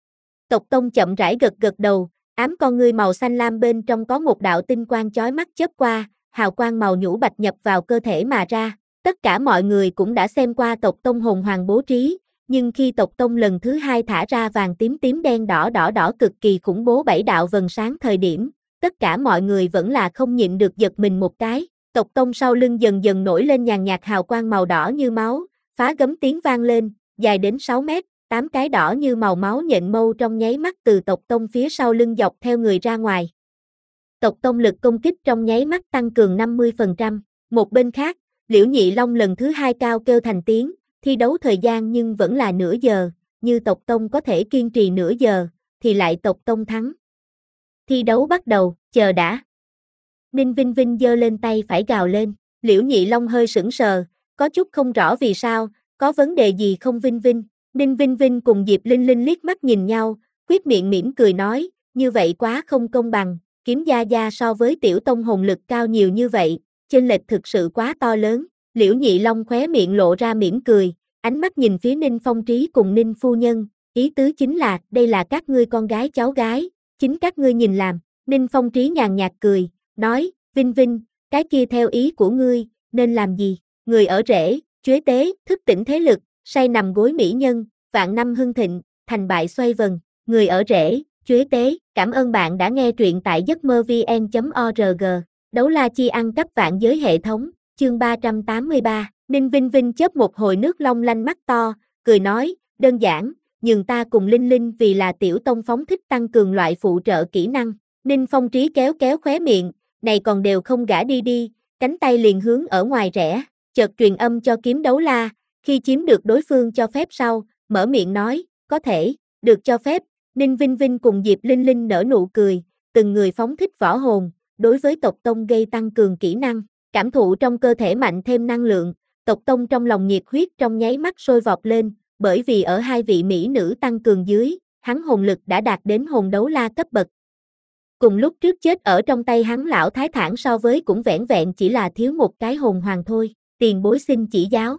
Tộc tông chậm rãi gật gật đầu, ám con ngươi màu xanh lam bên trong có một đạo tinh quang chói mắt chớp qua, hào quang màu nhũ bạch nhập vào cơ thể mà ra. Tất cả mọi người cũng đã xem qua tộc tông hồn hoàng bố trí, nhưng khi tộc tông lần thứ hai thả ra vàng tím tím đen đỏ đỏ đỏ cực kỳ khủng bố bảy đạo vầng sáng thời điểm, tất cả mọi người vẫn là không nhịn được giật mình một cái. Tộc tông sau lưng dần dần nổi lên nhàn nhạt hào quang màu đỏ như máu, phá gấm tiếng vang lên, dài đến sáu mét, tám cái đỏ như màu máu nhện mâu trong nháy mắt từ tộc tông phía sau lưng dọc theo người ra ngoài. Tộc tông lực công kích trong nháy mắt tăng cường năm mươi phần trăm. Một bên khác, Liễu Nhị Long lần thứ hai cao kêu thành tiếng, thi đấu thời gian nhưng vẫn là nửa giờ, như tộc tông có thể kiên trì nửa giờ, thì lại tộc tông thắng. Thi đấu bắt đầu, chờ đã. Ninh Vinh Vinh giơ lên tay phải gào lên, Liễu Nhị Long hơi sững sờ, có chút không rõ vì sao, có vấn đề gì không Vinh Vinh. Ninh Vinh Vinh cùng Diệp Linh Linh liếc mắt nhìn nhau, quyết miệng mỉm cười nói, như vậy quá không công bằng, kiếm gia gia so với tiểu tông hồn lực cao nhiều như vậy, chênh lệch thực sự quá to lớn. Liễu Nhị Long khóe miệng lộ ra mỉm cười, ánh mắt nhìn phía Ninh Phong Trí cùng Ninh phu nhân, ý tứ chính là, đây là các ngươi con gái cháu gái, chính các ngươi nhìn làm. Ninh Phong Trí nhàn nhạt cười, nói, Vinh Vinh, cái kia theo ý của ngươi, nên làm gì? Người ở rễ, chuế tế, thức tỉnh thế lực, say nằm gối mỹ nhân, vạn năm hưng thịnh, thành bại xoay vần. Người ở rễ, chuế tế, cảm ơn bạn đã nghe truyện tại giấc mơ vn chấm org. Đấu la chi ăn cắp vạn giới hệ thống, chương ba trăm tám mươi ba. Ninh Vinh Vinh chớp một hồi nước long lanh mắt to, cười nói, đơn giản, nhường ta cùng Linh Linh vì là tiểu tông phóng thích tăng cường loại phụ trợ kỹ năng. Ninh Phong Trí kéo kéo khóe miệng, này còn đều không gả đi đi, cánh tay liền hướng ở ngoài rẽ, chợt truyền âm cho kiếm đấu la, khi chiếm được đối phương cho phép sau, mở miệng nói, có thể, được cho phép. Ninh Vinh Vinh cùng Diệp Linh Linh nở nụ cười, từng người phóng thích võ hồn, đối với tộc tông gây tăng cường kỹ năng, cảm thụ trong cơ thể mạnh thêm năng lượng, tộc tông trong lòng nhiệt huyết trong nháy mắt sôi vọt lên, bởi vì ở hai vị mỹ nữ tăng cường dưới, hắn hồn lực đã đạt đến hồn đấu la cấp bậc. Cùng lúc trước chết ở trong tay hắn lão thái thản so với cũng vẻn vẹn chỉ là thiếu một cái hồn hoàng thôi, tiền bối xin chỉ giáo.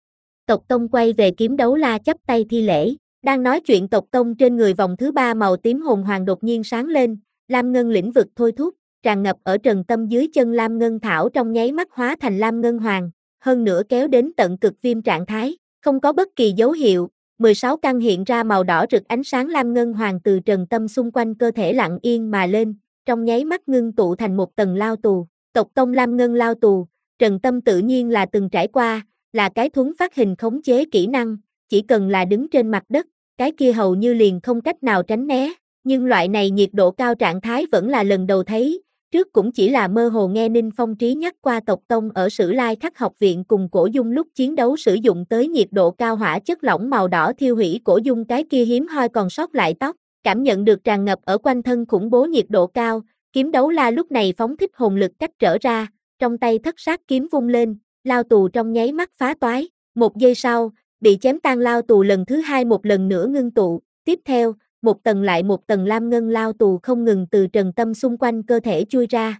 Tộc Tông quay về Kiếm Đấu La chắp tay thi lễ, đang nói chuyện Tộc Tông trên người vòng thứ ba màu tím hồn hoàng đột nhiên sáng lên, lam ngân lĩnh vực thôi thúc, tràn ngập ở Trần Tâm dưới chân lam ngân thảo trong nháy mắt hóa thành lam ngân hoàng, hơn nữa kéo đến tận cực viêm trạng thái, không có bất kỳ dấu hiệu, mười sáu căn hiện ra màu đỏ rực ánh sáng lam ngân hoàng từ Trần Tâm xung quanh cơ thể lặng yên mà lên, trong nháy mắt ngưng tụ thành một tầng lao tù, Tộc Tông lam ngân lao tù, Trần Tâm tự nhiên là từng trải qua, là cái thuấn phát hình khống chế kỹ năng, chỉ cần là đứng trên mặt đất, cái kia hầu như liền không cách nào tránh né, nhưng loại này nhiệt độ cao trạng thái vẫn là lần đầu thấy, trước cũng chỉ là mơ hồ nghe Ninh Phong Trí nhắc qua Tộc Tông ở Sử Lai Khắc học viện cùng Cổ Dung lúc chiến đấu sử dụng tới nhiệt độ cao hỏa chất lỏng màu đỏ thiêu hủy Cổ Dung cái kia hiếm hoi còn sót lại tóc, cảm nhận được tràn ngập ở quanh thân khủng bố nhiệt độ cao, Kiếm Đấu La lúc này phóng thích hồn lực cách trở ra, trong tay thất sát kiếm vung lên, lao tù trong nháy mắt phá toái, một giây sau, bị chém tan lao tù lần thứ hai một lần nữa ngưng tụ, tiếp theo, một tầng lại một tầng lam ngân lao tù không ngừng từ Trần Tâm xung quanh cơ thể chui ra.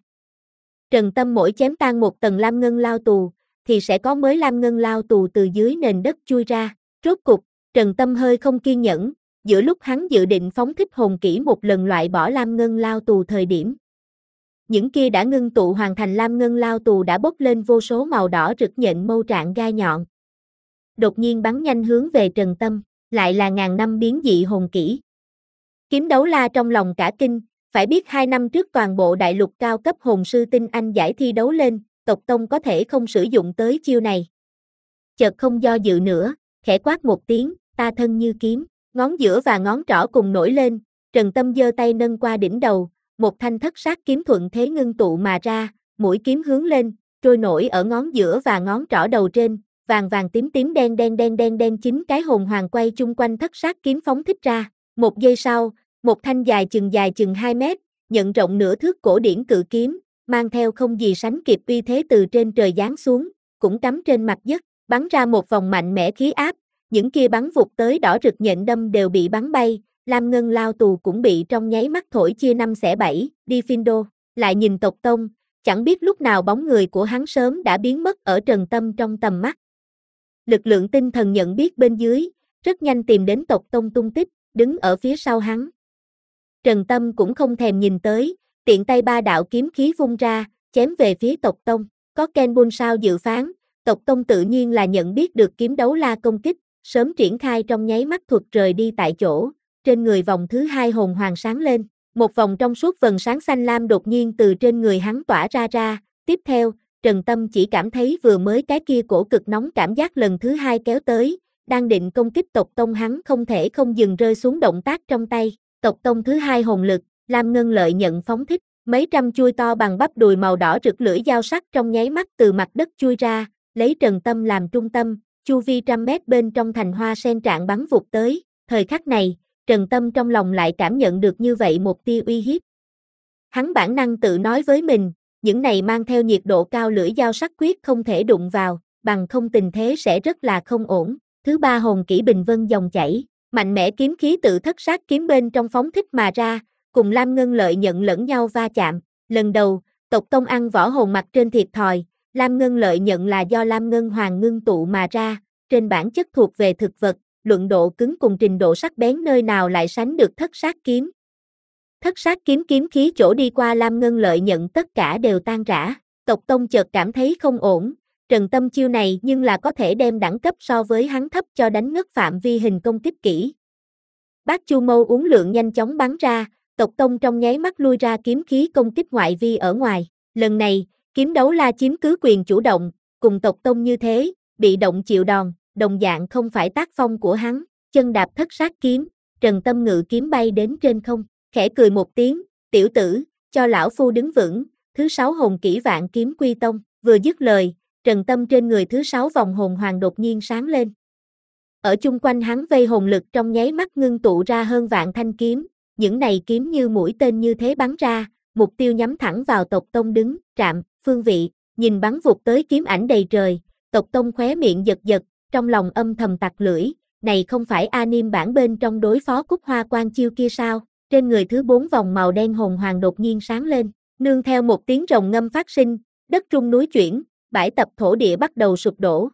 Trần Tâm mỗi chém tan một tầng lam ngân lao tù, thì sẽ có mới lam ngân lao tù từ dưới nền đất chui ra, rốt cục, Trần Tâm hơi không kiên nhẫn, giữa lúc hắn dự định phóng thích hồn kỹ một lần loại bỏ lam ngân lao tù thời điểm. Những kia đã ngưng tụ hoàn thành lam ngân lao tù đã bốc lên vô số màu đỏ rực nhện mâu trạng gai nhọn. Đột nhiên bắn nhanh hướng về Trần Tâm, lại là ngàn năm biến dị hồn kỹ. Kiếm Đấu La trong lòng cả kinh, phải biết hai năm trước toàn bộ đại lục cao cấp hồn sư tinh anh giải thi đấu lên, Tộc Tông có thể không sử dụng tới chiêu này. Chợt không do dự nữa, khẽ quát một tiếng, ta thân như kiếm, ngón giữa và ngón trỏ cùng nổi lên, Trần Tâm giơ tay nâng qua đỉnh đầu, một thanh thất sát kiếm thuận thế ngưng tụ mà ra, mũi kiếm hướng lên, trôi nổi ở ngón giữa và ngón trỏ đầu trên, vàng vàng tím tím đen đen đen đen đen chín cái hồn hoàng quay chung quanh thất sát kiếm phóng thích ra. Một giây sau, một thanh dài chừng dài chừng hai mét, nhận rộng nửa thước cổ điển cự kiếm, mang theo không gì sánh kịp uy thế từ trên trời giáng xuống, cũng cắm trên mặt đất, bắn ra một vòng mạnh mẽ khí áp, những kia bắn vụt tới đỏ rực nhện đâm đều bị bắn bay, lam ngân lao tù cũng bị trong nháy mắt thổi chia năm xẻ bảy, đi Findo, lại nhìn Tộc Tông, chẳng biết lúc nào bóng người của hắn sớm đã biến mất ở Trần Tâm trong tầm mắt. Lực lượng tinh thần nhận biết bên dưới, rất nhanh tìm đến Tộc Tông tung tích, đứng ở phía sau hắn. Trần Tâm cũng không thèm nhìn tới, tiện tay ba đạo kiếm khí vung ra, chém về phía Tộc Tông, có Ken Bun sao dự phán, Tộc Tông tự nhiên là nhận biết được Kiếm Đấu La công kích, sớm triển khai trong nháy mắt thuật rời đi tại chỗ, trên người vòng thứ hai hồn hoàng sáng lên, một vòng trong suốt vầng sáng xanh lam đột nhiên từ trên người hắn tỏa ra ra, tiếp theo, Trần Tâm chỉ cảm thấy vừa mới cái kia cổ cực nóng cảm giác lần thứ hai kéo tới, đang định công kích Tộc Tông hắn không thể không dừng rơi xuống động tác trong tay, Tộc Tông thứ hai hồn lực, lam ngân lợi nhận phóng thích, mấy trăm chuôi to bằng bắp đùi màu đỏ rực lưỡi dao sắc trong nháy mắt từ mặt đất chui ra, lấy Trần Tâm làm trung tâm, chu vi trăm mét bên trong thành hoa sen trạng bắn vụt tới, thời khắc này, Trần Tâm trong lòng lại cảm nhận được như vậy một tia uy hiếp. Hắn bản năng tự nói với mình, những này mang theo nhiệt độ cao lưỡi dao sắc quyết không thể đụng vào, bằng không tình thế sẽ rất là không ổn. Thứ ba hồn kỹ bình vân dòng chảy, mạnh mẽ kiếm khí tự thất sát kiếm bên trong phóng thích mà ra, cùng lam ngân lợi nhận lẫn nhau va chạm. Lần đầu, Tộc Tông ăn võ hồn mặt trên thiệt thòi, lam ngân lợi nhận là do lam ngân hoàng ngưng tụ mà ra, trên bản chất thuộc về thực vật, luận độ cứng cùng trình độ sắc bén nơi nào lại sánh được thất sát kiếm. Thất sát kiếm kiếm khí chỗ đi qua lam ngân lợi nhận tất cả đều tan rã, Tộc Tông chợt cảm thấy không ổn, Trần Tâm chiêu này nhưng là có thể đem đẳng cấp so với hắn thấp cho đánh ngất phạm vi hình công kích kỹ. Bát Chu Mâu uốn lượn nhanh chóng bắn ra, Tộc Tông trong nháy mắt lui ra kiếm khí công kích ngoại vi ở ngoài, lần này, Kiếm Đấu La chiếm cứ quyền chủ động, cùng Tộc Tông như thế, bị động chịu đòn, đồng dạng không phải tác phong của hắn, chân đạp thất sát kiếm, Trần Tâm ngự kiếm bay đến trên không, khẽ cười một tiếng, tiểu tử, cho lão phu đứng vững, thứ sáu hồn kỹ vạn kiếm quy tông, vừa dứt lời, Trần Tâm trên người thứ sáu vòng hồn hoàng đột nhiên sáng lên. Ở chung quanh hắn vây hồn lực trong nháy mắt ngưng tụ ra hơn vạn thanh kiếm, những này kiếm như mũi tên như thế bắn ra, mục tiêu nhắm thẳng vào Tộc Tông đứng, trạm, phương vị, nhìn bắn vụt tới kiếm ảnh đầy trời, Tộc Tông khóe miệng giật giật, trong lòng âm thầm tặc lưỡi, này không phải anime bản bên trong đối phó Cúc Hoa Quan chiêu kia sao, trên người thứ bốn vòng màu đen hồn hoàng đột nhiên sáng lên, nương theo một tiếng rồng ngâm phát sinh, đất rung núi chuyển, bãi tập thổ địa bắt đầu sụp đổ.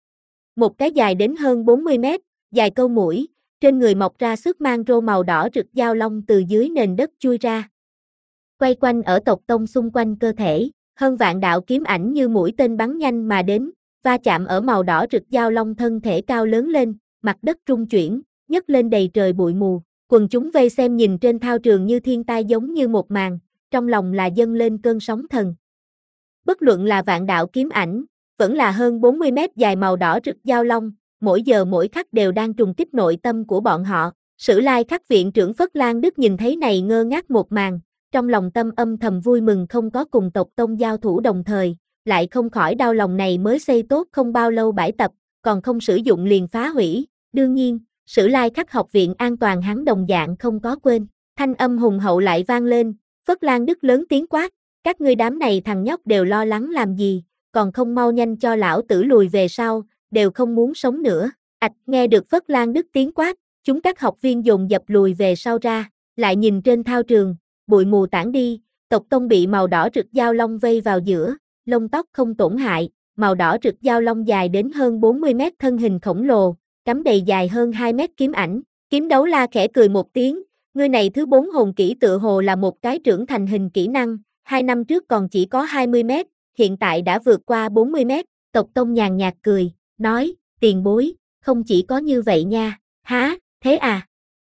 Một cái dài đến hơn bốn mươi mét, dài câu mũi, trên người mọc ra sức mang rô màu đỏ rực giao long từ dưới nền đất chui ra. Quay quanh ở tộc tông xung quanh cơ thể, hơn vạn đạo kiếm ảnh như mũi tên bắn nhanh mà đến, va chạm ở màu đỏ rực giao long thân thể cao lớn lên, mặt đất rung chuyển, nhấc lên đầy trời bụi mù. Quần chúng vây xem nhìn trên thao trường như thiên tai giống như một màn, trong lòng là dâng lên cơn sóng thần. Bất luận là vạn đạo kiếm ảnh, vẫn là hơn bốn mươi mét dài màu đỏ rực giao long, mỗi giờ mỗi khắc đều đang trùng kích nội tâm của bọn họ. Sử Lai Khắc viện trưởng Phất Lan Đức nhìn thấy này ngơ ngác một màn, trong lòng tâm âm thầm vui mừng không có cùng tộc tông giao thủ đồng thời, lại không khỏi đau lòng này mới xây tốt không bao lâu bãi tập, còn không sử dụng liền phá hủy. Đương nhiên, Sử Lai Khắc học viện an toàn hắn đồng dạng không có quên. Thanh âm hùng hậu lại vang lên, Phất Lan Đức lớn tiếng quát, các ngươi đám này thằng nhóc đều lo lắng làm gì, còn không mau nhanh cho lão tử lùi về sau, đều không muốn sống nữa. Ạch, nghe được Phất Lan Đức tiếng quát, chúng các học viên dồn dập lùi về sau ra, lại nhìn trên thao trường, bụi mù tản đi, tộc tông bị màu đỏ rực giao long vây vào giữa, lông tóc không tổn hại, màu đỏ rực giao long dài đến hơn bốn mươi mét thân hình khổng lồ, cắm đầy dài hơn hai mét kiếm ảnh. Kiếm đấu la khẽ cười một tiếng, ngươi này thứ bốn hồn kỹ tự hồ là một cái trưởng thành hình kỹ năng, hai năm trước còn chỉ có hai mươi mét, hiện tại đã vượt qua bốn mươi mét, tộc tông nhàn nhạt cười, nói, tiền bối, không chỉ có như vậy nha, há, thế à?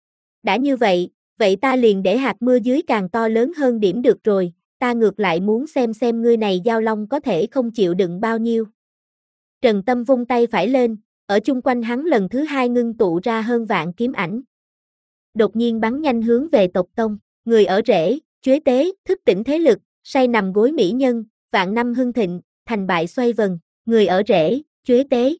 Đã như vậy, vậy ta liền để hạt mưa dưới càng to lớn hơn điểm được rồi, ta ngược lại muốn xem xem ngươi này giao long có thể không chịu đựng bao nhiêu. Trần Tâm vung tay phải lên, ở chung quanh hắn lần thứ hai ngưng tụ ra hơn vạn kiếm ảnh. Đột nhiên bắn nhanh hướng về tộc tông, người ở rễ, chuế tế, thức tỉnh thế lực, say nằm gối mỹ nhân, vạn năm hưng thịnh, thành bại xoay vần, người ở rễ, chuế tế.